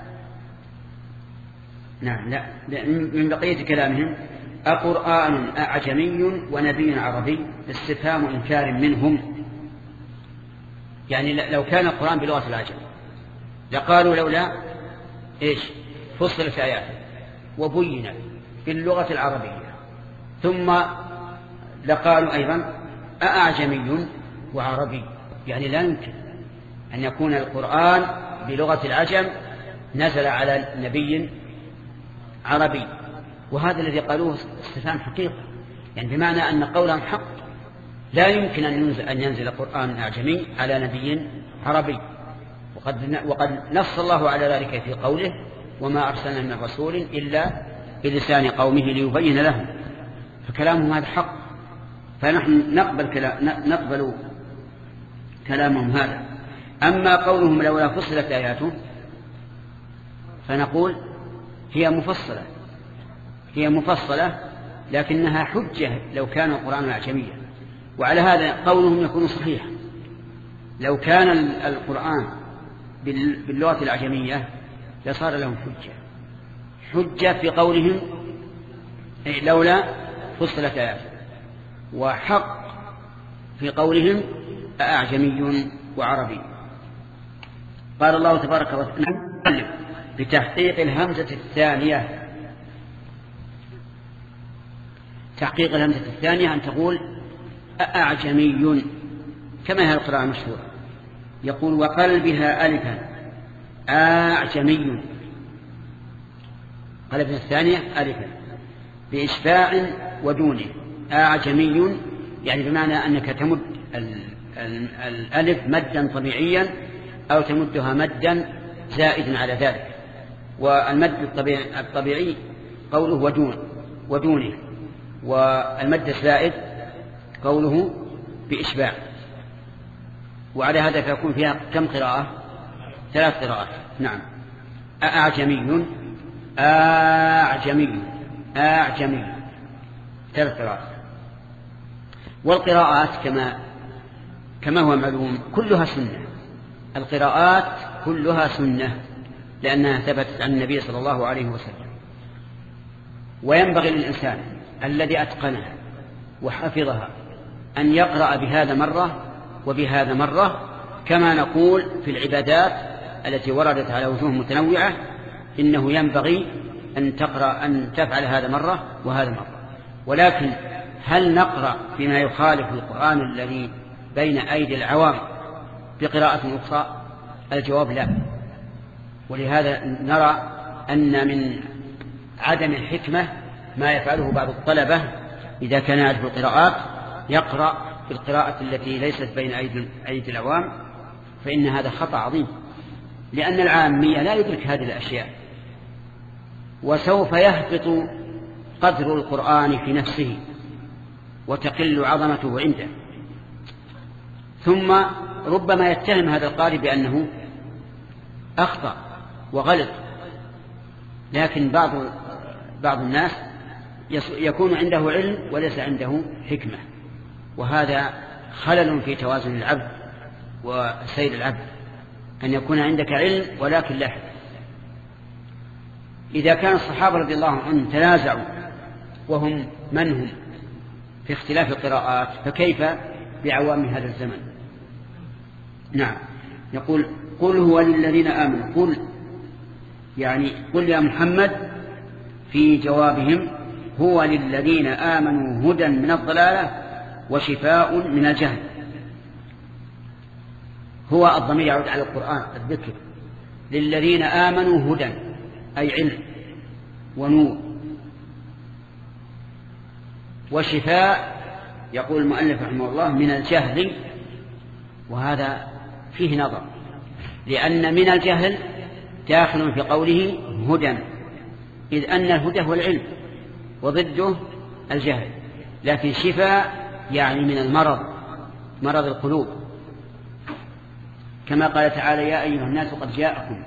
A: نعم لا من بقية كلامهم أقرآن أعجمي ونبي عربي استفهام إنكار منهم، يعني لو كان القرآن بلغة العجم لقالوا لولا إيش فصلت آياته وبينت باللغة العربية. ثم لقالوا أيضا أعجمي وعربي، يعني لا يمكن أن يكون القرآن بلغة العجم نزل على نبي عربي. وهذا الذي قالوه استفهام حقيقة، يعني بمعنى أن قولهم حق. لا يمكن أن ينزل, أن ينزل قرآن أعجمي على نبي عربي، وقد, وقد نص الله على ذلك في قوله وما أرسلنا من رسول إلا بلسان قومه ليبين لهم، فكلامهم هذا حق، فنحن نقبل, كلام نقبل كلامهم هذا. أما قولهم لولا فصلت آياته فنقول هي مفصلة هي مفصلة لكنها حجة لو كان القرآن أعجميا، وعلى هذا قولهم يكون صحيحا. لو كان القرآن باللغة الأعجمية لصار لهم حجة حجة في قولهم لولا فصلت آياته، وحق في قولهم أعجمي وعربي. قال الله تبارك وتعالى بتحقيق الهمزة الثانية. تحقيق الهمزة الثانية أن تقول أعجمي كما هي القراءة المشهورة، يقول وقلبها ألفا أعجمي، قلبها الثانية ألفا بإشباع ودونه أعجمي، يعني بمعنى أنك تمد الألف مدا طبيعيا أو تمدها مدا زائدا على ذلك. والمد الطبيعي, الطبيعي قوله ودون ودونه، والمد الزائد قوله بإشباع. وعلى هذا فيكون فيها كم قراءة؟ ثلاث قراءات. نعم أعجمي أعجمي أعجمي ثلاث قراءات. والقراءات كما كما هو معلوم كلها سنة، القراءات كلها سنة لأنها ثبتت عن النبي صلى الله عليه وسلم. وينبغي للإنسان الذي أتقنها وحفظها أن يقرأ بهذا مرة وبهذا مرة، كما نقول في العبادات التي وردت على وجوه متنوعة إنه ينبغي أن تقرأ أن تفعل هذا مرة وهذا مرة. ولكن هل نقرأ بما يخالف القرآن الذي بين أيدي العوام بقراءة أخرى؟ الجواب لا. ولهذا نرى أن من عدم الحكمة ما يفعله بعض الطلبة إذا كان يعرف القراءات يقرأ بالقراءة التي ليست بين أيدي العوام، فإن هذا خطأ عظيم، لأن العامية لا يدرك هذه الأشياء، وسوف يهبط قدر القرآن في نفسه وتقل عظمته عنده، ثم ربما يتهم هذا القارئ بأنه أخطأ وغلط. لكن بعض بعض الناس يكون عنده علم وليس عنده حكمة، وهذا خلل في توازن العبد وسير العبد، أن يكون عندك علم ولكن لا حكمة. إذا كان الصحابة رضي الله عنهم تنازعوا وهم من هم في اختلاف القراءات، فكيف بعوام هذا الزمن؟ نعم يقول قل هو للذين آمنوا، قل يعني قل يا محمد في جوابهم هو للذين آمنوا هدى من الضلالة وشفاء من الجهل. هو الضمير يعود على القرآن الذكر، للذين آمنوا هدى أي علم ونور، وشفاء يقول المؤلف رحمه الله من الجهل، وهذا فيه نظر، لأن من الجهل داخل في قوله هدى، إذ أن الهدى هو العلم وضده الجهل. لكن شفاء يعني من المرض، مرض القلوب، كما قال تعالى يا أيها الناس قد جاءكم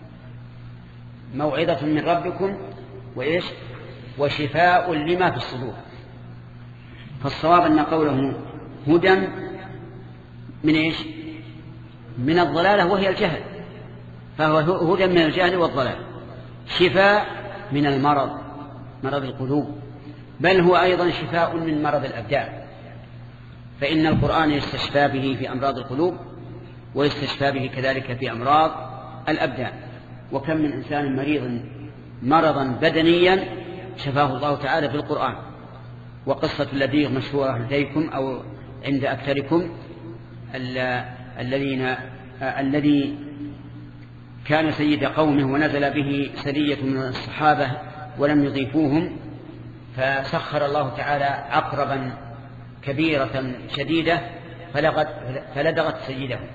A: موعظة من ربكم وإيش وشفاء لما في الصدور. فالصواب أن قوله هدى من إيش من الضلالة وهي الجهل، فهو هدى من الجهل والضلال، شفاء من المرض مرض القلوب، بل هو أيضا شفاء من مرض الأبدان، فإن القرآن يستشفى به في أمراض القلوب ويستشفى به كذلك في أمراض الأبدان. وكم من إنسان مريض مرضا بدنيا شفاه الله تعالى في القرآن. وقصة اللذيغ مشهورة لديكم أو عند أكثركم، الذين الذي كان سيد قومه ونزل به سرية من الصحابة ولم يضيفوهم، فسخر الله تعالى عقربا كبيرة شديدة فلدغت سيدهم،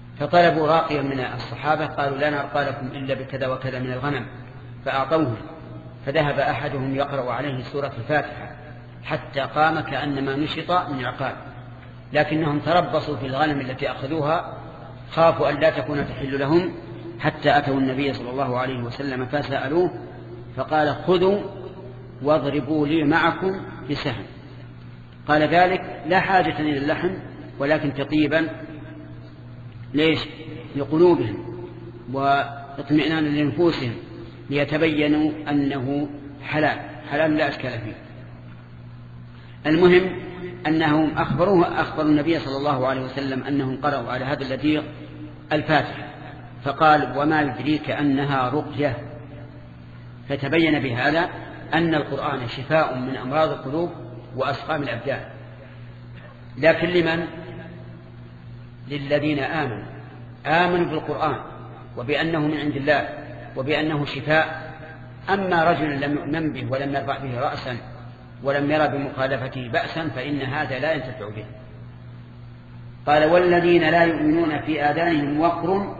A: فطلبوا راقيا من الصحابة قالوا لا نرقى لكم إلا بكذا وكذا من الغنم، فأعطوه فذهب أحدهم يقرأ عليه سورة الفاتحة حتى قام كأنما نشط من عقاب، لكنهم تربصوا في الغنم التي أخذوها، خافوا أن لا تكون تحل لهم، حتى أتوا النبي صلى الله عليه وسلم فسألوه فقال خذوا واضربوا لي معكم بسهم. قال ذلك لا حاجة إلى اللحم ولكن تطيبا ليش؟ لقلوبهم واطمئنانا لنفوسهم ليتبينوا أنه حلال حلال لا أشكال فيه. المهم أنهم أخبروه أخبروا النبي صلى الله عليه وسلم أنهم قرأوا على هذا اللذيذ الفاتحة، فقال وما يدريك أنها رقية. فتبين بهذا أن القرآن شفاء من أمراض القلوب وأسقام الأبدان، لكن لمن؟ للذين آمنوا آمنوا بالقرآن وبأنه من عند الله وبأنه شفاء. أما رجل لم يؤمن به ولم يرفع به رأسا ولم يرى بمخالفته بأسا فإن هذا لا ينتفع به. قال والذين لا يؤمنون في آذانهم وقر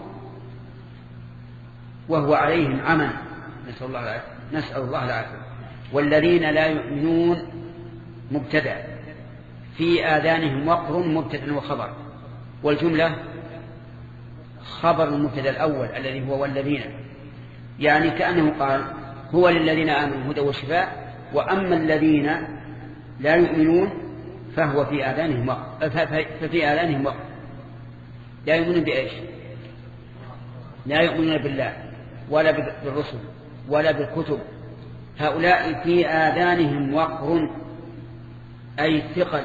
A: وهو عليهم عمى، نسأل الله العافية نسأل الله العافية. والذين لا يؤمنون مبتدأ، في آذانهم وقر مبتدأ وخبر، والجملة خبر المبتدأ الأول الذي هو والذين، يعني كأنه قال هو للذين آمنوا هدى وشفاء، وأما الذين لا يؤمنون فهو في آذانهم وقر، ففي آذانهم وقر. لا يؤمنون بإيش؟ لا يؤمنون بالله ولا بالرسل ولا بالكتب، هؤلاء في آذانهم وقر أي ثقل،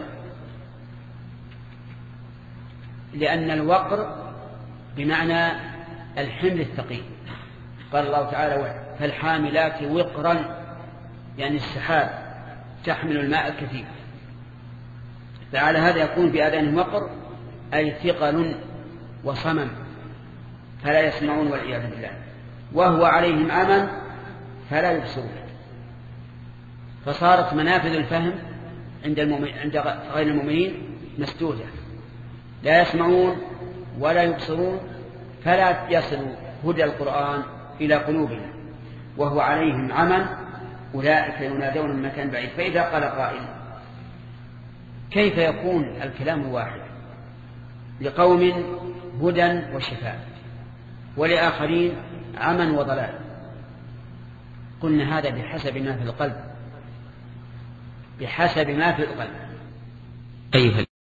A: لأن الوقر بمعنى الحمل الثقيل. قال الله تعالى فالحاملات وقرا، يعني السحاب تحمل الماء الكثير، فعلى هذا يكون في آذانهم وقر أي ثقل وصمم فلا يسمعون والعياذ بالله، وهو عليهم عمى فلا يبصرون. فصارت منافذ الفهم عند المؤمن عند غير المؤمنين مسدودة، لا يسمعون ولا يبصرون، فلا يصل هدى القرآن إلى قلوبهم، وهو عليهم عمى أولئك ينادون من مكان بعيد. فإذا قال قائل كيف يكون الكلام واحد لقوم هدى وشفاء ولآخرين عمى وضلال؟ قلنا هذا بحسب ما في القلب، بحسب ما في القلب. أيها